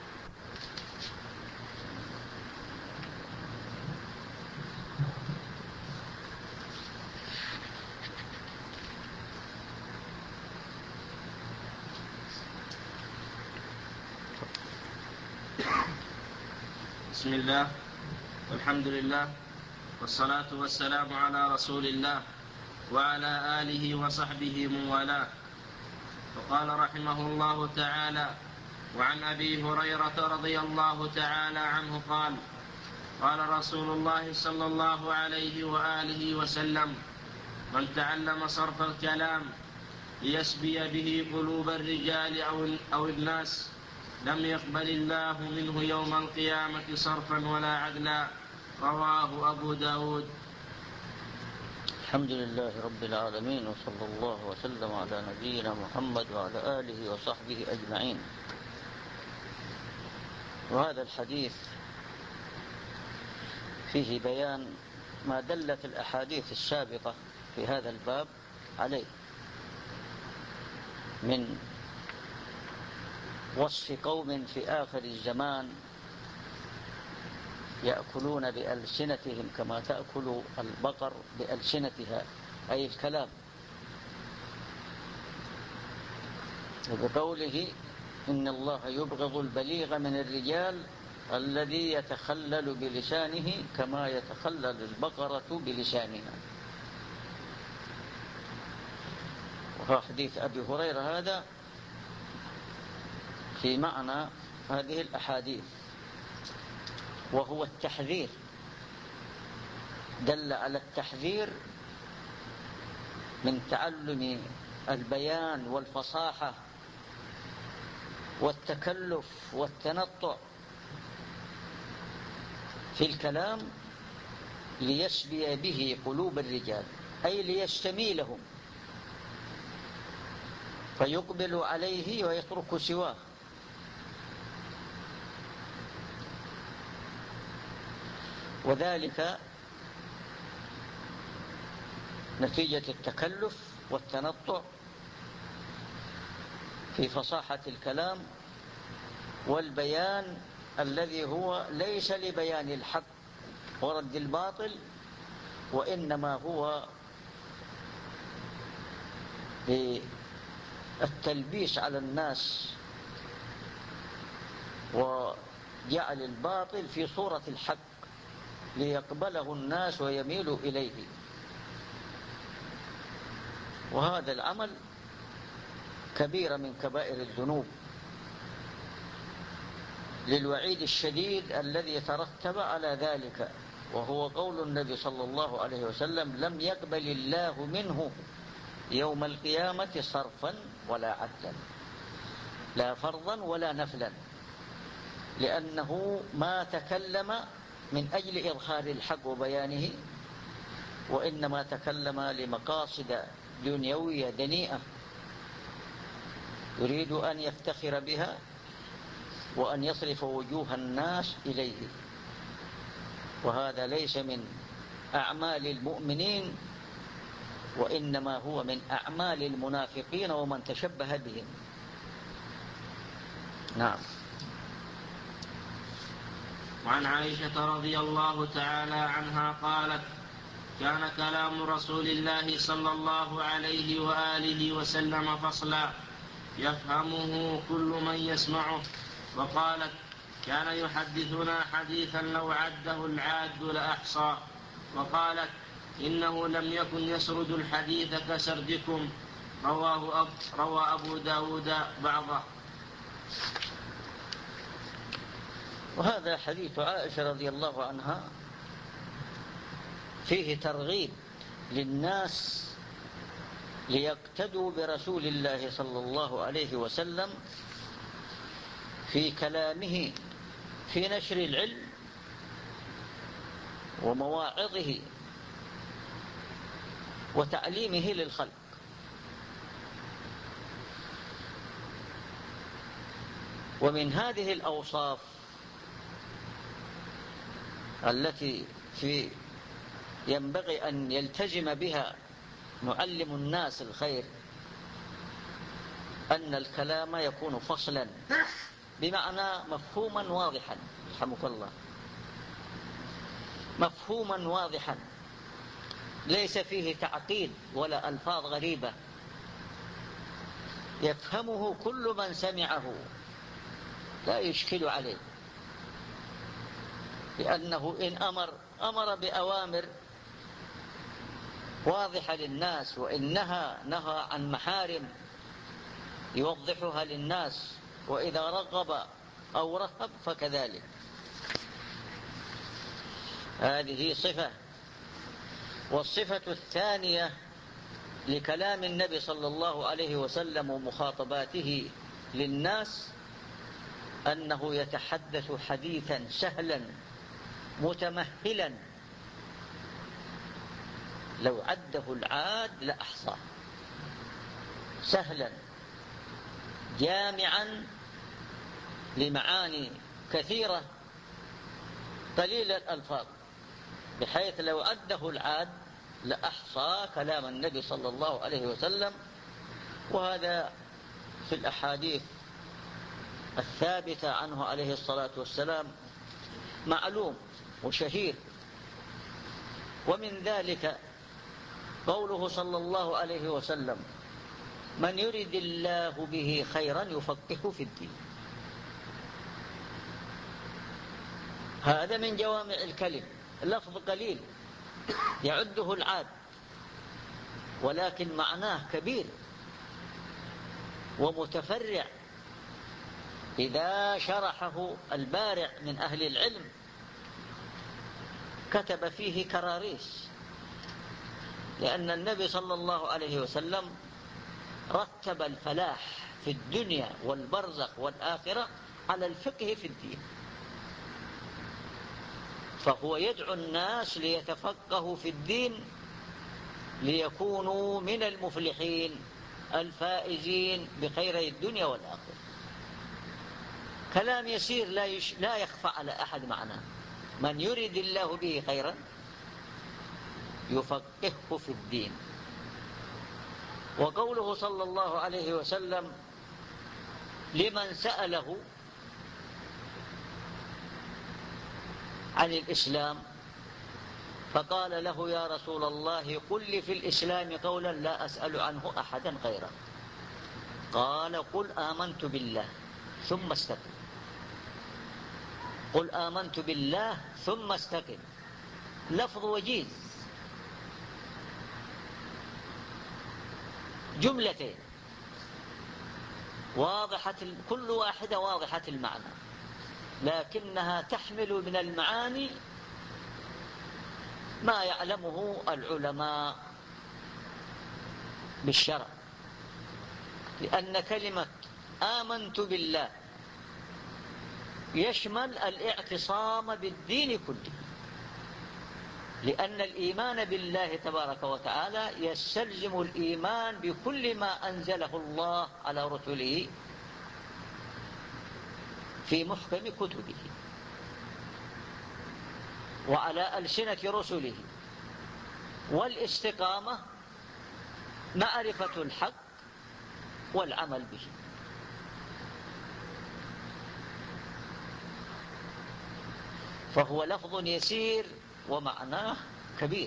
بسم الله والحمد لله والصلاة والسلام على رسول الله وعلى آله وصحبه من والاه. وقال رحمه الله تعالى: وعن أبي هريرة رضي الله تعالى عنه قال: قال رسول الله صلى الله عليه وآله وسلم: من تعلم صرف الكلام ليسبي به قلوب الرجال أو الناس لم يقبل الله منه يوم القيامة صرفا ولا عدلا. رواه أبو داود. الحمد لله رب العالمين، وصلى الله وسلم على نبينا محمد وعلى آله وصحبه أجمعين. وهذا الحديث فيه بيان ما دلت الأحاديث السابقة في هذا الباب عليه من وصف قوم في آخر الزمان يأكلون بألسنتهم كما تأكل البقر بألسنتها، أي الكلام، وبقوله: إن الله يبغض البليغ من الرجال الذي يتخلل بلسانه كما يتخلل البقرة بلسانها. وحديث أبي هريرة هذا في معنى هذه الأحاديث، وهو التحذير، دل على التحذير من تعلم البيان والفصاحة والتكلف والتنطع في الكلام ليسبي به قلوب الرجال، أي ليستميلهم فيقبل عليه ويترك سواه. وذلك نتيجة التكلف والتنطع في فصاحة الكلام والبيان الذي هو ليس لبيان الحق ورد الباطل، وإنما هو للتلبيس على الناس وجعل الباطل في صورة الحق ليقبله الناس ويميلوا إليه. وهذا العمل كبيرة من كبائر الذنوب للوعيد الشديد الذي يترتب على ذلك، وهو قول النبي صلى الله عليه وسلم: لم يقبل الله منه يوم القيامة صرفا ولا عدلا، لا فرضا ولا نفلا، لأنه ما تكلم من أجل إظهار الحق وبيانه، وإنما تكلم لمقاصد دنيوية دنيئة يريد أن يفتخر بها وأن يصرف وجوه الناس إليه. وهذا ليس من أعمال المؤمنين، وإنما هو من أعمال المنافقين ومن تشبه بهم. نعم. وعن عائشة رضي الله تعالى عنها قالت: كان كلام رسول الله صلى الله عليه وآله وسلم فصلا يفهمه كل من يسمعه. وقالت: كان يحدثنا حديثا لو عده العاد لأحصى. وقالت: إنه لم يكن يسرد الحديث كسردكم. رواه أب روى أبو داود بعضه. وهذا حديث عائشة رضي الله عنها فيه ترغيب للناس ليقتدوا برسول الله صلى الله عليه وسلم في كلامه في نشر العلم ومواعظه وتعليمه للخلق. ومن هذه الأوصاف التي في ينبغي أن يلتزم بها معلم الناس الخير أن الكلام يكون فصلا، بمعنى مفهوما واضحا، رحمك الله، مفهوما واضحا ليس فيه تعقيد ولا ألفاظ غريبة، يفهمه كل من سمعه لا يشكل عليه، لأنه إن أمر أمر بأوامر واضحة للناس، وإن نهى نهى عن محارم يوضحها للناس، وإذا رغب أو رهب فكذلك. هذه صفة. والصفة الثانية لكلام النبي صلى الله عليه وسلم ومخاطباته للناس أنه يتحدث حديثا سهلا متمهلا لو عده العاد لأحصاه، سهلا جامعا لمعاني كثيرة قليل الألفاظ، بحيث لو عده العاد لأحصى كلام النبي صلى الله عليه وسلم. وهذا في الأحاديث الثابتة عنه عليه الصلاة والسلام معلوم وشهير. ومن ذلك قوله صلى الله عليه وسلم: من يرد الله به خيرا يفقهه في الدين. هذا من جوامع الكلم، لفظ قليل يعده العاد، ولكن معناه كبير ومتفرع إذا شرحه البارع من أهل العلم كتب فيه كراريس، لأن النبي صلى الله عليه وسلم رتب الفلاح في الدنيا والبرزخ والآخرة على الفقه في الدين، فهو يدعو الناس ليتفقهوا في الدين ليكونوا من المفلحين الفائزين بخيري الدنيا والآخرة. كلام يسير لا, يش... لا يخفى على أحد معناه: من يريد الله به خيرا يفقهه في الدين. وقوله صلى الله عليه وسلم لمن سأله عن الإسلام فقال له: يا رسول الله قل لي في الإسلام قولا لا أسأل عنه أحدا غيره. قال: قل آمنت بالله ثم استقم. قل آمنت بالله ثم استقم، لفظ وجيز، جملتين واضحة، كل واحدة واضحة المعنى، لكنها تحمل من المعاني ما يعلمه العلماء بالشرع. لأن كلمة آمنت بالله يشمل الاعتصام بالدين كله، لأن الإيمان بالله تبارك وتعالى يستلزم الإيمان بكل ما أنزله الله على رسله في محكم كتبه وعلى ألسنة رسله. والاستقامة معرفة الحق والعمل به. فهو لفظ يسير ومعناه كبير،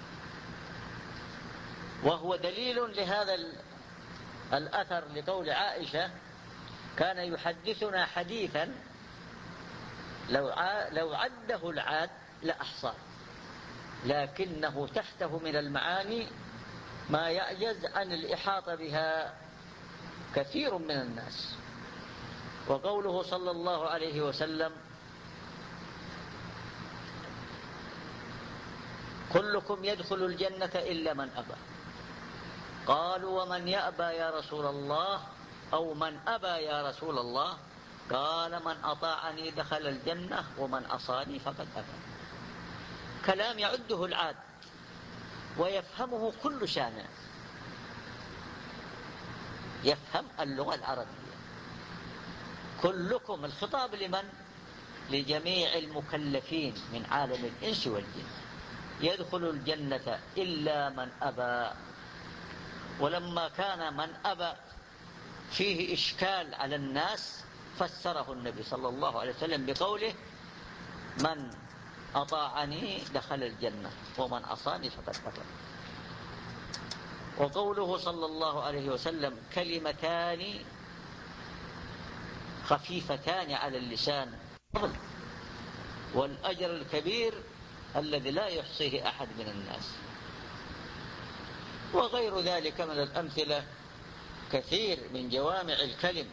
وهو دليل لهذا الأثر لقول عائشة: كان يحدثنا حديثا لو لو عده العاد لأحصاه، لكنه تحته من المعاني ما يعجز عن الإحاطة بها كثير من الناس. وقوله صلى الله عليه وسلم: كلكم يدخل الجنة إلا من أبى. قالوا: ومن يأبى يا رسول الله؟ أو من أبى يا رسول الله؟ قال: من أطاعني دخل الجنة ومن عصاني فقد أبى. كلام يعده العاد ويفهمه كل سامع، يفهم اللغة العربية. كلكم، الخطاب لمن؟ لجميع المكلفين من عالم الإنس والجن، يدخل الجنة إلا من أبى. ولما كان من أبى فيه إشكال على الناس فسره النبي صلى الله عليه وسلم بقوله: من أطاعني دخل الجنة ومن عصاني فقد أبى. وقوله صلى الله عليه وسلم: كلمتان خفيفتان على اللسان والأجر الكبير الذي لا يحصيه أحد من الناس. وغير ذلك من الأمثلة كثير من جوامع الكلم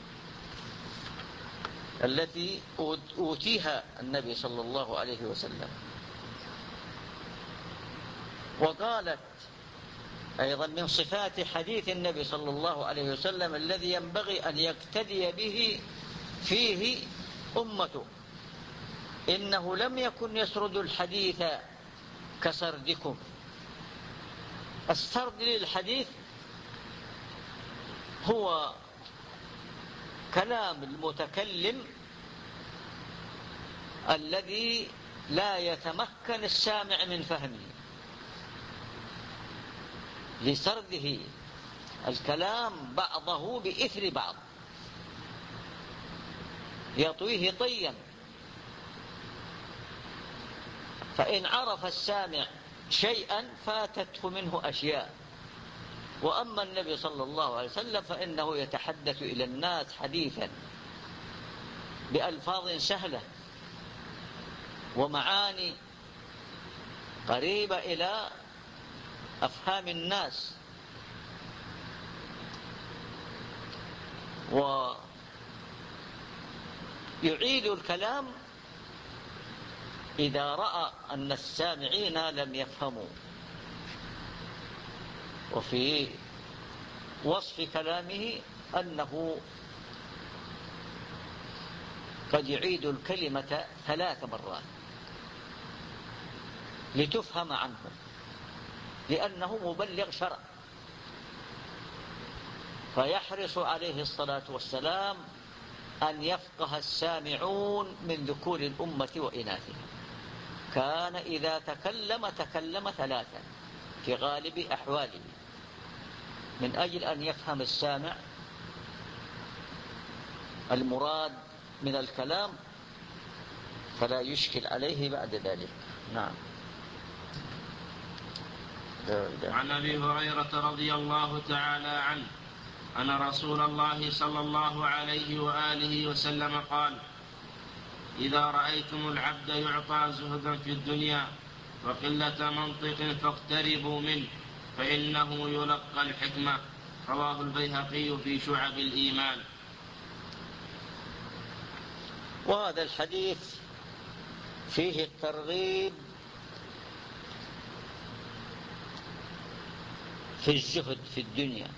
التي أوتيها النبي صلى الله عليه وسلم. وقالت أيضا من صفات حديث النبي صلى الله عليه وسلم الذي ينبغي أن يقتدي به فيه أمته: إنه لم يكن يسرد الحديث كسردكم. السرد للحديث هو كلام المتكلم الذي لا يتمكن السامع من فهمه، لسرده الكلام بعضه بإثر بعض، يطويه طيا، فإن عرف السامع شيئا فاتته منه أشياء. وأما النبي صلى الله عليه وسلم فإنه يتحدث إلى الناس حديثا بألفاظ سهلة ومعاني قريبة إلى أفهام الناس، ويعيد الكلام إذا رأى أن السامعين لم يفهموا. وفي وصف كلامه أنه قد يعيد الكلمة ثلاث مرات لتفهم عنه، لأنه مبلغ شرع، فيحرص عليه الصلاة والسلام أن يفقه السامعون من ذكور الأمة وإناثها. كان إذا تكلم تكلم ثلاثا في غالب أحواله، من أجل أن يفهم السامع المراد من الكلام فلا يشكل عليه بعد ذلك. نعم. عن أبي هريرة رضي الله تعالى عنه أن رسول الله صلى الله عليه وآله وسلم قال: إذا رأيتم العبد يعطى زهدا في الدنيا وقلة منطق فاقتربوا منه فإنه يلقى الحكمة. رواه البيهقي في شعب الإيمان. وهذا الحديث فيه الترغيب في الزهد في الدنيا.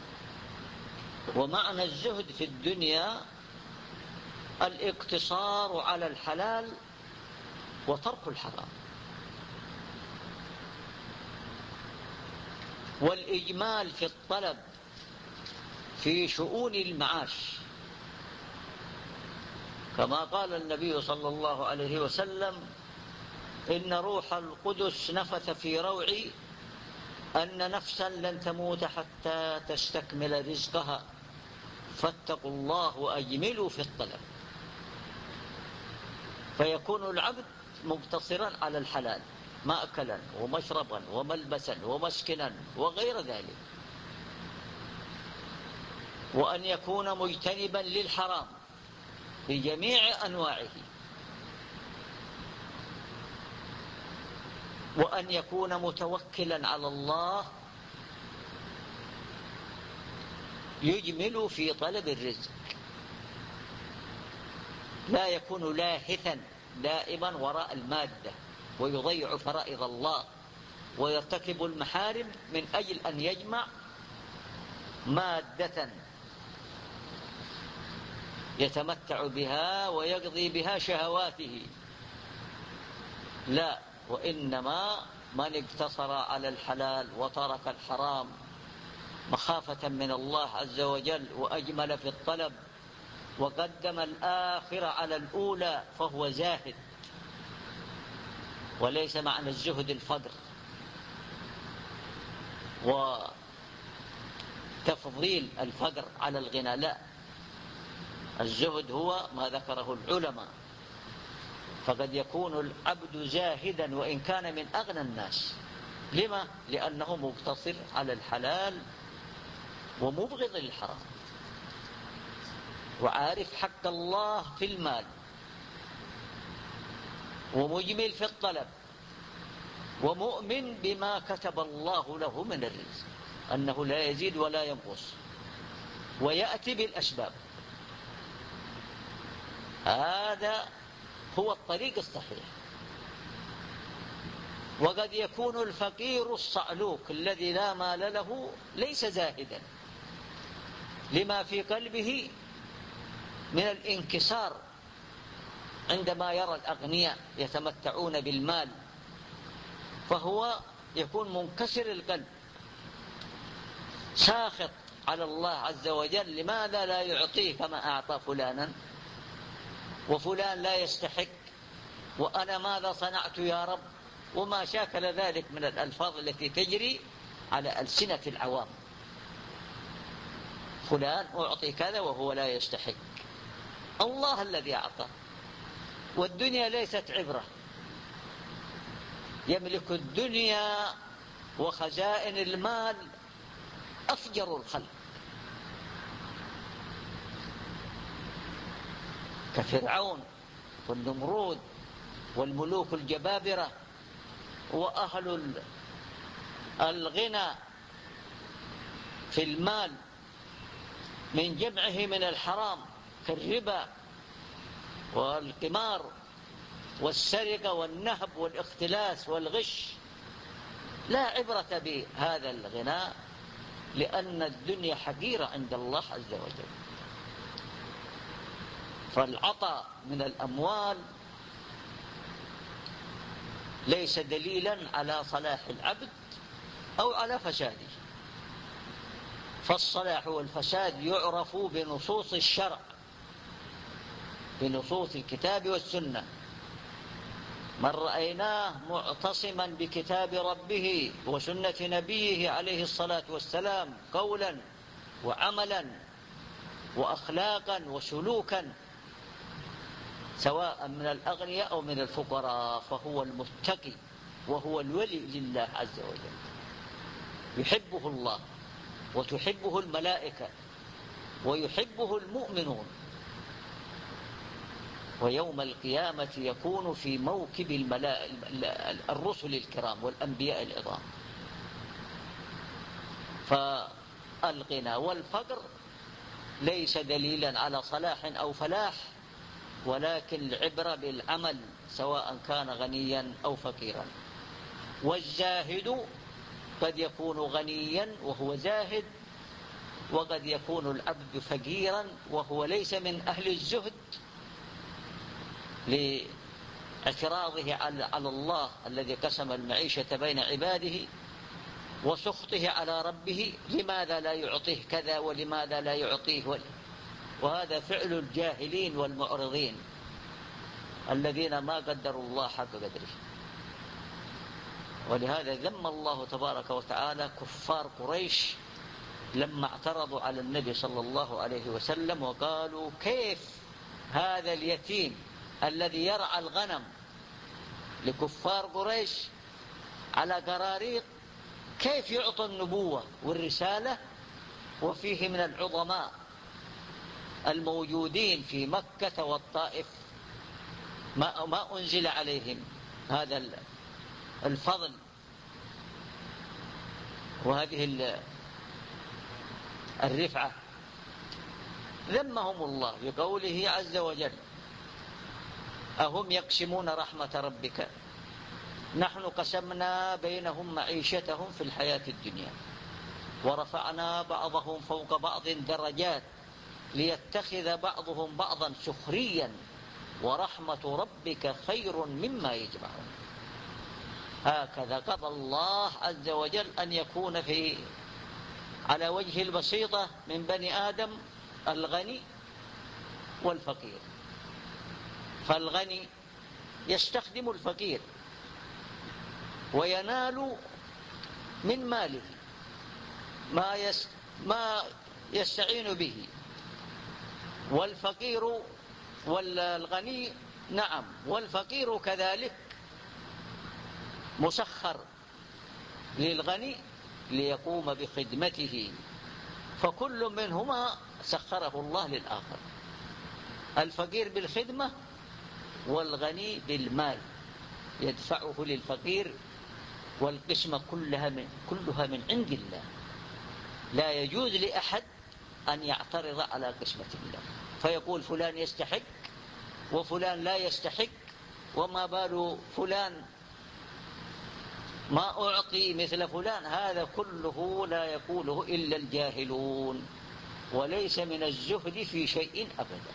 ومعنى الزهد في الدنيا الاقتصار على الحلال وترك الحرام، والإجمال في الطلب في شؤون المعاش، كما قال النبي صلى الله عليه وسلم: إن روح القدس نفث في روعي أن نفسا لن تموت حتى تستكمل رزقها فاتقوا الله وأجملوا في الطلب. فيكون العبد مقتصرا على الحلال مأكلا ومشربا وملبسا ومسكنا وغير ذلك، وأن يكون مجتنبا للحرام بجميع أنواعه، وأن يكون متوكلا على الله يجمل في طلب الرزق، لا يكون لاهثا دائما وراء المادة ويضيع فرائض الله ويرتكب المحارم من أجل أن يجمع مادة يتمتع بها ويقضي بها شهواته. لا، وإنما من اقتصر على الحلال وترك الحرام مخافة من الله عز وجل وأجمل في الطلب وقدم الآخرة على الأولى فهو زاهد. وليس معنى الزهد الفقر وتفضيل الفقر على الغنى، لا، الزهد هو ما ذكره العلماء. فقد يكون العبد زاهدا وإن كان من أغنى الناس. لما؟ لأنه مقتصر على الحلال ومبغض للحرام وعارف حق الله في المال ومجمل في الطلب ومؤمن بما كتب الله له من الرزق أنه لا يزيد ولا ينقص، ويأتي بالأسباب. هذا هو الطريق الصحيح. وقد يكون الفقير الصعلوك الذي لا مال له ليس زاهدا لما في قلبه من الانكسار عندما يرى الأغنياء يتمتعون بالمال، فهو يكون منكسر القلب ساخط على الله عز وجل، لماذا لا يعطيه كما أعطى فلانا وفلان لا يستحق، وأنا ماذا صنعت يا رب، وما شاكل ذلك من الألفاظ التي تجري على ألسنة العوام. فلان أعطي كذا وهو لا يستحق، الله الذي أعطى. والدنيا ليست عبرة، يملك الدنيا وخزائن المال أفجر الخلق كفرعون والنمرود والملوك الجبابرة وأهل الغنى في المال من جمعه من الحرام كالربا والقمار والسرقة والنهب والاختلاس والغش. لا عبرة بهذا الغناء لأن الدنيا حقيرة عند الله عز وجل. فالعطاء من الأموال ليس دليلا على صلاح العبد أو على فساده، فالصلاح والفساد يعرف بنصوص الشرع، بنصوص الكتاب والسنة. من رأيناه معتصما بكتاب ربه وسنة نبيه عليه الصلاة والسلام قولا وعملا وأخلاقا وسلوكا، سواء من الأغنياء أو من الفقراء، فهو المتقي وهو الولي لله عز وجل، يحبه الله وتحبه الملائكة ويحبه المؤمنون. ويوم القيامة يكون في موكب الرسل الكرام والأنبياء العظام. فالغنى والفقر ليس دليلا على صلاح أو فلاح، ولكن العبرة بالعمل سواء كان غنيا أو فقيرا. والزاهد قد يكون غنيا وهو زاهد، وقد يكون العبد فقيرا وهو ليس من أهل الزهد لاعتراضه على الله الذي قسم المعيشة بين عباده وسخطه على ربه، لماذا لا يعطيه كذا ولماذا لا يعطيه ولي. وهذا فعل الجاهلين والمعرضين الذين ما قدروا الله حق قدره. ولهذا ذم الله تبارك وتعالى كفار قريش لما اعترضوا على النبي صلى الله عليه وسلم وقالوا كيف هذا اليتيم الذي يرعى الغنم لكفار قريش على قراريط كيف يعطى النبوة والرسالة وفيه من العظماء الموجودين في مكة والطائف ما, ما أنزل عليهم هذا الفضل وهذه الرفعة. ذمهم الله بقوله عز وجل: أهم يقسمون رحمة ربك نحن قسمنا بينهم معيشتهم في الحياة الدنيا ورفعنا بعضهم فوق بعض درجات ليتخذ بعضهم بعضا سخريا ورحمة ربك خير مما يجمعون. هكذا قضى الله عز وجل أن يكون في على وجه البسيطة من بني آدم الغني والفقير. فالغني يستخدم الفقير وينال من ماله ما يس ما يستعين به، والفقير والغني نعم والفقير كذلك مسخر للغني ليقوم بخدمته، فكل منهما سخره الله للآخر، الفقير بالخدمة والغني بالمال يدفعه للفقير، والقسمة كلها من, كلها من عند الله. لا يجوز لأحد أن يعترض على قسمة الله فيقول فلان يستحق وفلان لا يستحق، وما بال فلان ما أعطي مثل فلان. هذا كله لا يقوله إلا الجاهلون، وليس من الزهد في شيء أبدا.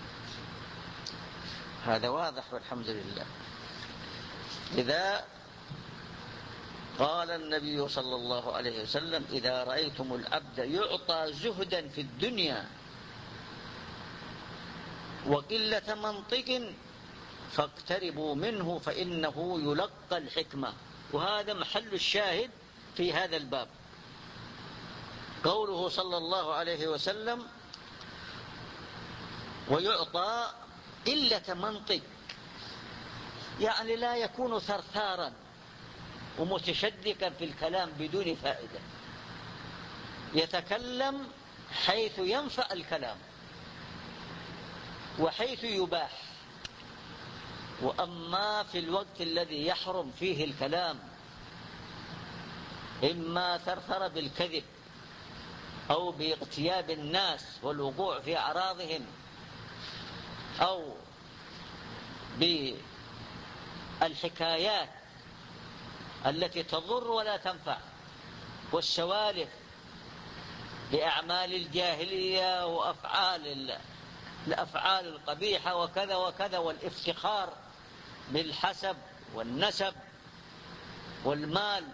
هذا واضح والحمد لله. لذا قال النبي صلى الله عليه وسلم: إذا رأيتم العبد يعطى زهدا في الدنيا وقلة منطق فاقتربوا منه فإنه يلقى الحكمة. وهذا محل الشاهد في هذا الباب، قوله صلى الله عليه وسلم: ويعطى قلة منطق، يعني لا يكون ثرثارا ومتشدقا في الكلام بدون فائدة، يتكلم حيث ينفع الكلام وحيث يباح. وأما في الوقت الذي يحرم فيه الكلام، إما ثرثر بالكذب أو باغتياب الناس والوقوع في أعراضهم أو بالحكايات التي تضر ولا تنفع والسوالف بأعمال الجاهلية وأفعال الأفعال القبيحة وكذا وكذا، والافتخار بالحسب والنسب والمال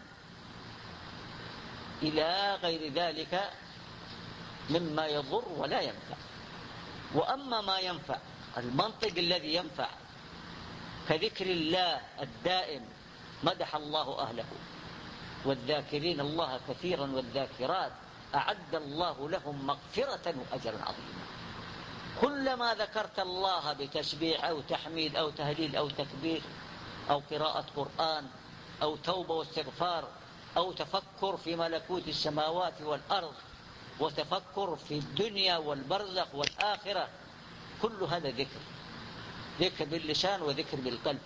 إلى غير ذلك مما يضر ولا ينفع. وأما ما ينفع، المنطق الذي ينفع كذكر الله الدائم، مدح الله أهله والذاكرين الله كثيرا والذاكرات أعد الله لهم مغفرة وأجرا عظيما. كلما ذكرت الله بتسبيح أو تحميد أو تهليل أو تكبير أو قراءة قرآن أو توبة واستغفار أو تفكر في ملكوت السماوات والأرض وتفكر في الدنيا والبرزخ والآخرة، كل هذا ذكر، ذكر باللسان وذكر بالقلب.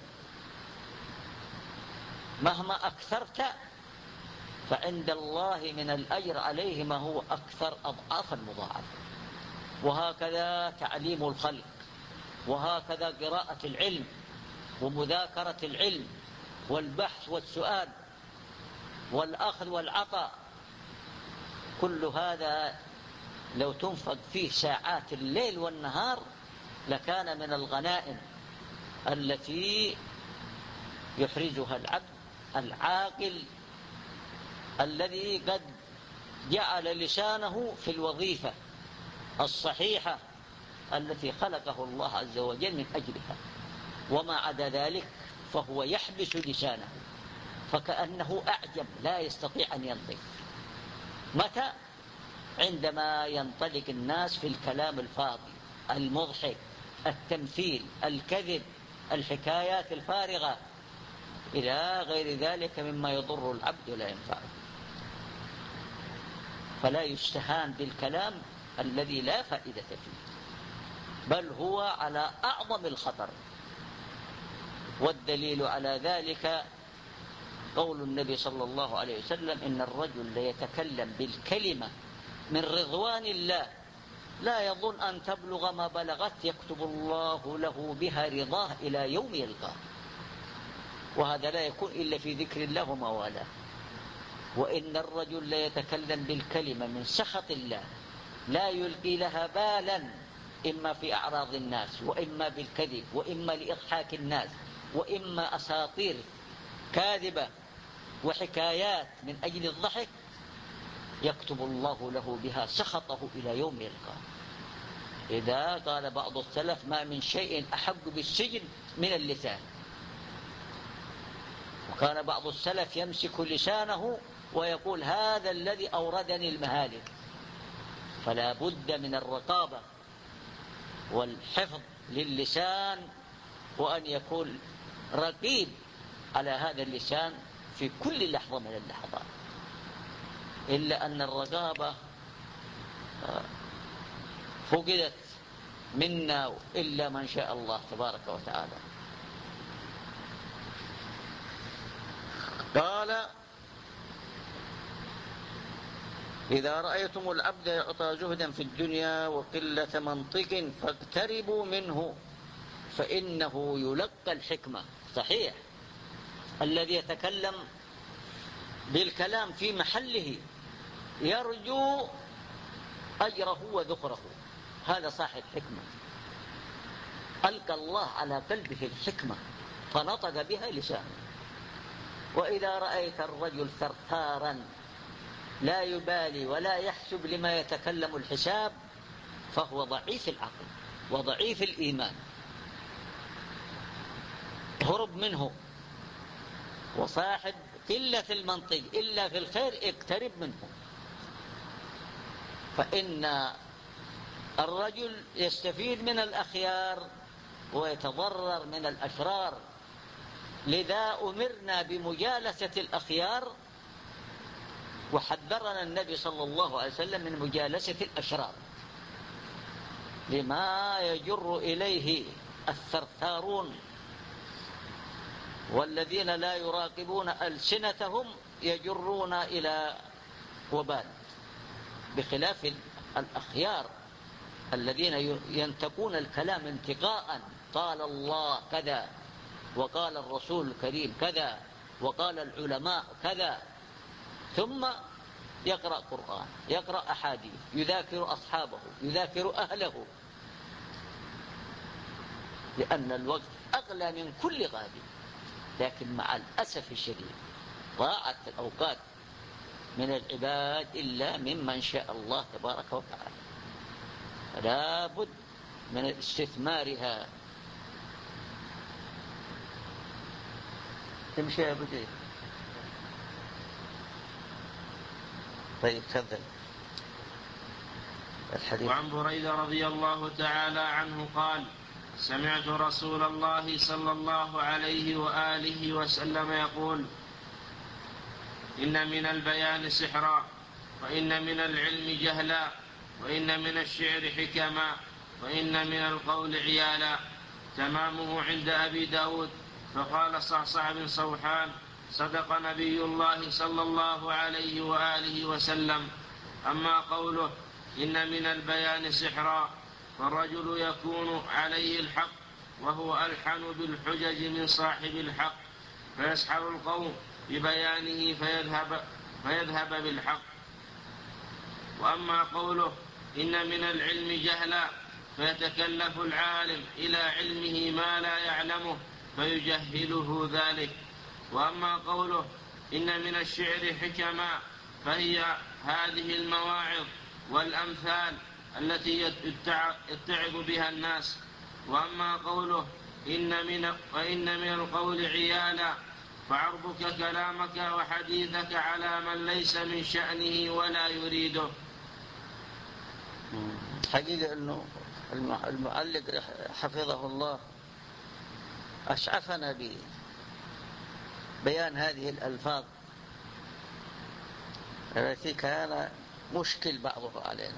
مهما أكثرت فعند الله من الأجر عليه ما هو أكثر أضعافا مضاعفة. وهكذا تعليم الخلق، وهكذا قراءة العلم ومذاكرة العلم والبحث والسؤال والأخذ والعطاء، كل هذا لو تنفق فيه ساعات الليل والنهار لكان من الغنائم التي يحرزها العبد العاقل الذي قد جعل لسانه في الوظيفة الصحيحة التي خلقه الله عز وجل من أجلها، وما عدا ذلك فهو يحبس لسانه فكأنه أعجم لا يستطيع أن ينطق. متى؟ عندما ينطلق الناس في الكلام الفاضي المضحك التمثيل، الكذب، الحكايات الفارغة إلى غير ذلك مما يضر العبد ولا ينفعه. فلا يستهان بالكلام الذي لا فائدة فيه، بل هو على أعظم الخطر. والدليل على ذلك قول النبي صلى الله عليه وسلم: إن الرجل ليتكلم بالكلمة من رضوان الله لا يظن أن تبلغ ما بلغت يكتب الله له بها رضاه إلى يوم يلقاه. وهذا لا يكون إلا في ذكر الله وما والاه. وإن الرجل ليتكلم بالكلمة من سخط الله لا يلقي لها بالا، إما في أعراض الناس، وإما بالكذب، وإما لإضحاك الناس، وإما أساطير كاذبة وحكايات من أجل الضحك، يكتب الله له بها سخطه إلى يوم يلقاه. إذا قال بعض السلف: ما من شيء أحب بالسجن من اللسان. وكان بعض السلف يمسك لسانه ويقول: هذا الذي أوردني المهالك. فلا بد من الرقابة والحفظ للسان، وأن يكون رقيب على هذا اللسان في كل لحظة من اللحظات. إلا أن الرقابة فقدت منا إلا من شاء الله تبارك وتعالى. قال: إذا رأيتم العبد يعطى جهدا في الدنيا وقلة منطق فاقتربوا منه فإنه يلقى الحكمة. صحيح، الذي يتكلم بالكلام في محله يرجو أجره وذخره، هذا صاحب حكمة. ألقى الله على قلبه الحكمة فنطق بها لسانه. وإذا رأيت الرجل ثرثارا لا يبالي ولا يحسب لما يتكلم الحساب فهو ضعيف العقل وضعيف الإيمان، هرب منه. وصاحب قلة المنطق إلا في الخير اقترب منه، فإن الرجل يستفيد من الأخيار ويتضرر من الأشرار. لذا أمرنا بمجالسة الأخيار، وحذرنا النبي صلى الله عليه وسلم من مجالسة الأشرار لما يجر إليه الثرثارون، والذين لا يراقبون ألسنتهم يجرون إلى وبال، بخلاف الأخيار الذين ينتقون الكلام انتقاء. قال الله كذا، وقال الرسول الكريم كذا، وقال العلماء كذا، ثم يقرأ قرآن، يقرأ أحاديث، يذاكر أصحابه، يذاكر أهله، لأن الوقت أغلى من كل غالي. لكن مع الأسف الشديد ضاعت الأوقات من العباد إلا ممن شاء الله تبارك وتعالى. لا بد من استثمارها. تمشي يا أبو جيد؟ طيب تفضل الحديث. وعن بريدة رضي الله تعالى عنه قال: سمعت رسول الله صلى الله عليه وآله وسلم يقول: إن من البيان سحرا، وإن من العلم جهلا، وإن من الشعر حكما، وإن من القول عيالا. تمامه عند أبي داود. فقال صعصع بن صوحان: صدق نبي الله صلى الله عليه وآله وسلم. أما قوله إن من البيان سحرا، فالرجل يكون عليه الحق وهو ألحن بالحجج من صاحب الحق، فيسحر القوم ببيانه فيذهب, فيذهب بالحق. وأما قوله إن من العلم جهلا، فيتكلف العالم إلى علمه ما لا يعلمه فيجهله ذلك. وأما قوله إن من الشعر حكما، فهي هذه المواعظ والأمثال التي يتعظ بها الناس. وأما قوله إن من, وإن من القول عيالا، فعرضك كلامك وحديثك على من ليس من شأنه ولا يريده. حقيقة أنه المعلق حفظه الله أشعفنا ببيان هذه الألفاظ التي كان مشكل بعضها علينا.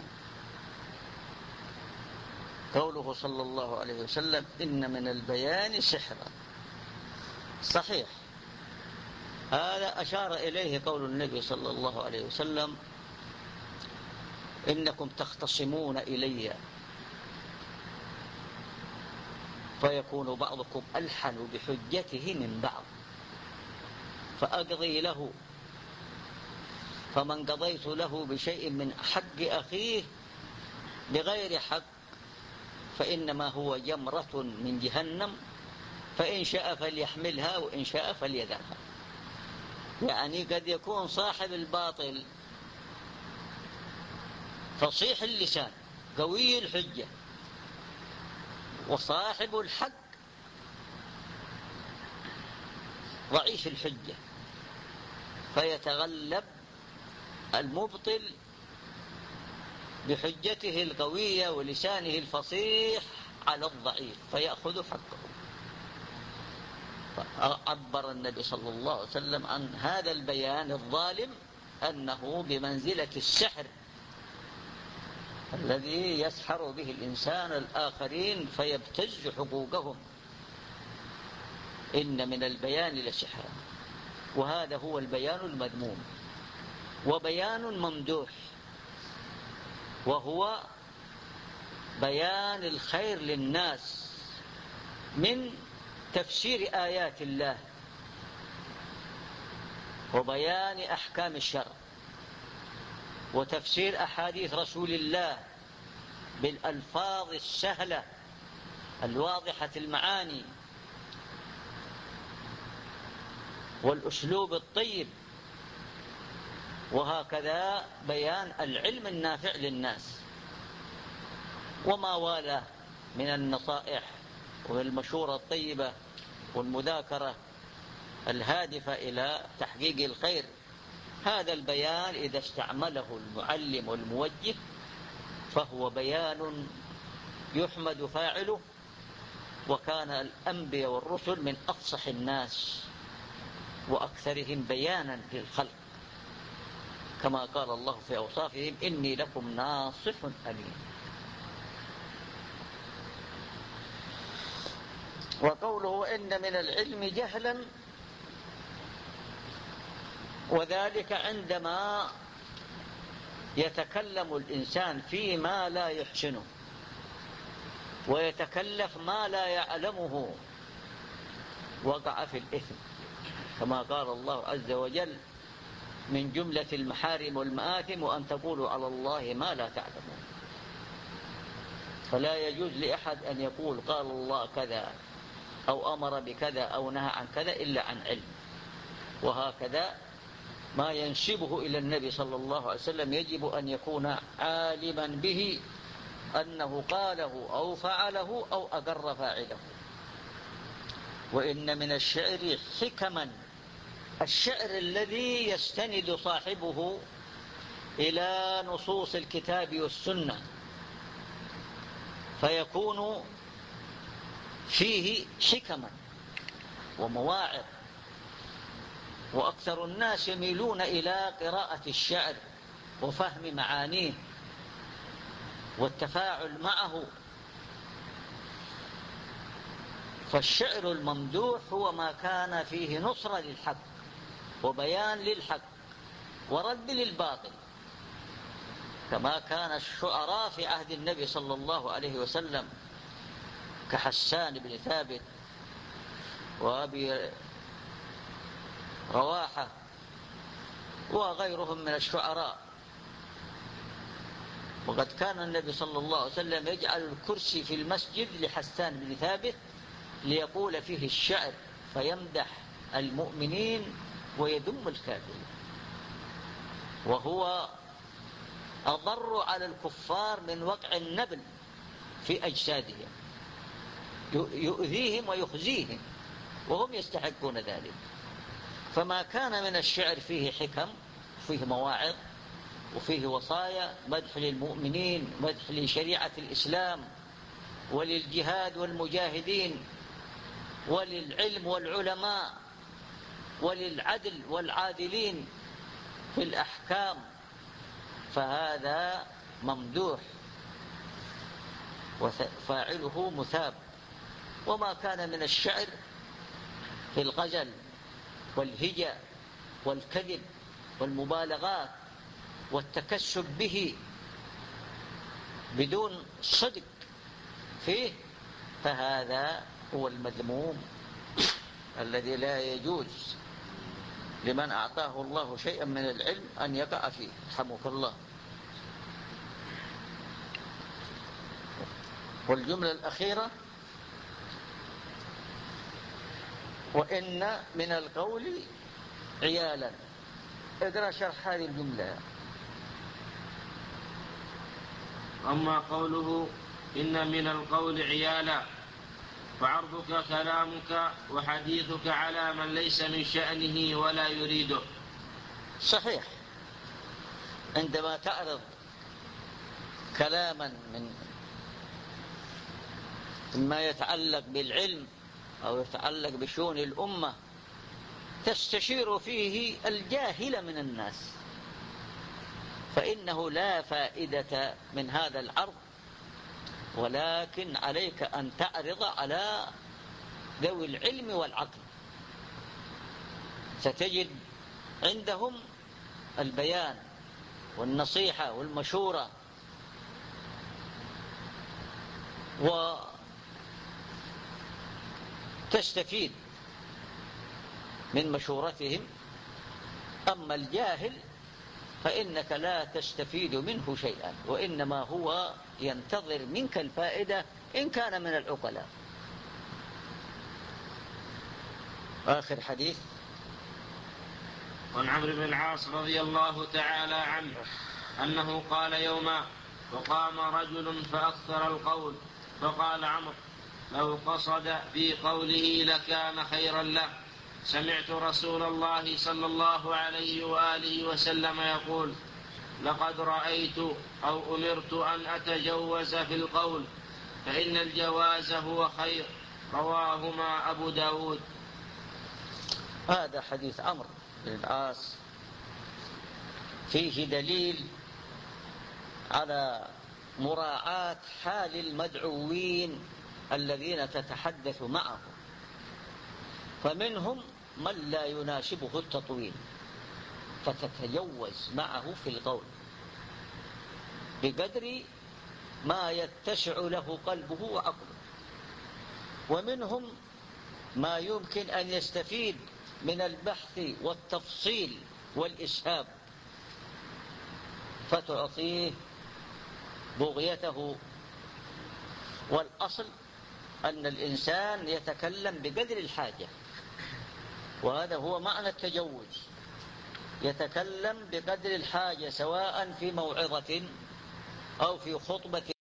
قوله صلى الله عليه وسلم إن من البيان سحرا، صحيح، هذا أشار إليه قول النبي صلى الله عليه وسلم إنكم تختصمون إلي فيكون بعضكم ألحن بحجته من بعض فأقضي له، فمن قضيت له بشيء من حق أخيه بغير حق فإنما هو جمرة من جهنم فإن شاء فليحملها وإن شاء فليذرها. يعني قد يكون صاحب الباطل فصيح اللسان قوي الحجة، وصاحب الحق ضعيف الحجة، فيتغلب المبطل بحجته القوية ولسانه الفصيح على الضعيف فيأخذ حقه. فعبر النبي صلى الله عليه وسلم عن هذا البيان الظالم أنه بمنزلة السحر الذي يسحر به الإنسان الآخرين فيبتز حقوقهم. إن من البيان لسحرا، وهذا هو البيان المذموم، وبيان ممدوح وهو بيان الخير للناس من تفسير آيات الله وبيان أحكام الشرع وتفسير أحاديث رسول الله بالألفاظ السهلة الواضحة المعاني والأسلوب الطيب، وهكذا بيان العلم النافع للناس وما والاه من النصائح والمشورة الطيبة والمذاكرة الهادفة إلى تحقيق الخير. هذا البيان إذا استعمله المعلم والموجه فهو بيان يحمد فاعله. وكان الأنبياء والرسل من أفصح الناس وأكثرهم بيانا للخلق، كما قال الله في أوصافهم إني لكم ناصح أمين. وقوله إن من العلم جهلا، وذلك عندما يتكلم الإنسان فيما لا يحسنه ويتكلف ما لا يعلمه وقع في الإثم، كما قال الله عز وجل من جملة المحارم والمآثم وأن تقولوا على الله ما لا تعلمون. فلا يجوز لأحد أن يقول قال الله كذا أو أمر بكذا أو نهى عن كذا إلا عن علم. وهكذا ما ينسبه إلى النبي صلى الله عليه وسلم يجب أن يكون عالما به أنه قاله أو فعله أو أقر فاعله. وإن من الشعر حكما، الشعر الذي يستند صاحبه إلى نصوص الكتاب والسنة فيكون فيه حكما ومواعظ. وأكثر الناس يميلون إلى قراءة الشعر وفهم معانيه والتفاعل معه. فالشعر الممدوح هو ما كان فيه نصرة للحق وبيان للحق ورد للباطل، كما كان الشعراء في عهد النبي صلى الله عليه وسلم كحسان بن ثابت وأبي رواحة وغيرهم من الشعراء. وقد كان النبي صلى الله عليه وسلم يجعل الكرسي في المسجد لحسان بن ثابت ليقول فيه الشعر فيمدح المؤمنين ويذم الكافرين، وهو أضر على الكفار من وقع النبل في أجسادهم، يؤذيهم ويخزيهم وهم يستحقون ذلك. فما كان من الشعر فيه حكم وفيه مواعظ وفيه وصايا، مدح للمؤمنين، مدح لشريعة الإسلام وللجهاد والمجاهدين وللعلم والعلماء وللعدل والعادلين في الأحكام، فهذا ممدوح وفاعله مثاب. وما كان من الشعر في الغزل والهجاء والكذب والمبالغات والتكسب به بدون صدق فيه، فهذا هو المذموم الذي لا يجوز لمن أعطاه الله شيئا من العلم أن يقع فيه. رحمك الله. والجملة الأخيرة: وإن من القول عيالا. اقرأ شرح هذه الجملة. أما قوله إن من القول عيالا فعرضك كلامك وحديثك على من ليس من شأنه ولا يريده. صحيح، عندما تعرض كلاما من ما يتعلق بالعلم أو يتعلق بشؤون الأمة تستشير فيه الجاهل من الناس، فإنه لا فائدة من هذا العرض، ولكن عليك أن تعرض على ذوي العلم والعقل، ستجد عندهم البيان والنصيحة والمشورة، وتستفيد من مشورتهم. أما الجاهل فإنك لا تستفيد منه شيئا، وإنما هو ينتظر منك الفائدة إن كان من العقلاء. آخر حديث. وعن عمرو بن العاص رضي الله تعالى عنه أنه قال يوما: وقام رجل فأكثر القول، فقال عمرو: لو قصد في قوله لكان خيرا له. سمعت رسول الله صلى الله عليه وآله وسلم يقول: لقد رأيت أو أمرت أن أتجوز في القول، فإن الجواز هو خير. رواهما أبو داود. هذا حديث عمرو بن العاص فيه دليل على مراعاة حال المدعوين الذين تتحدث معهم، فمنهم من لا يناسبه التطويل فتتجوز معه في القول بقدر ما يتسع له قلبه وعقله، ومنهم ما يمكن أن يستفيد من البحث والتفصيل والإسهاب فتعطيه بغيته. والأصل أن الإنسان يتكلم بقدر الحاجة، وهذا هو معنى التجوز، يتكلم بقدر الحاجة سواء في موعظة أو في خطبة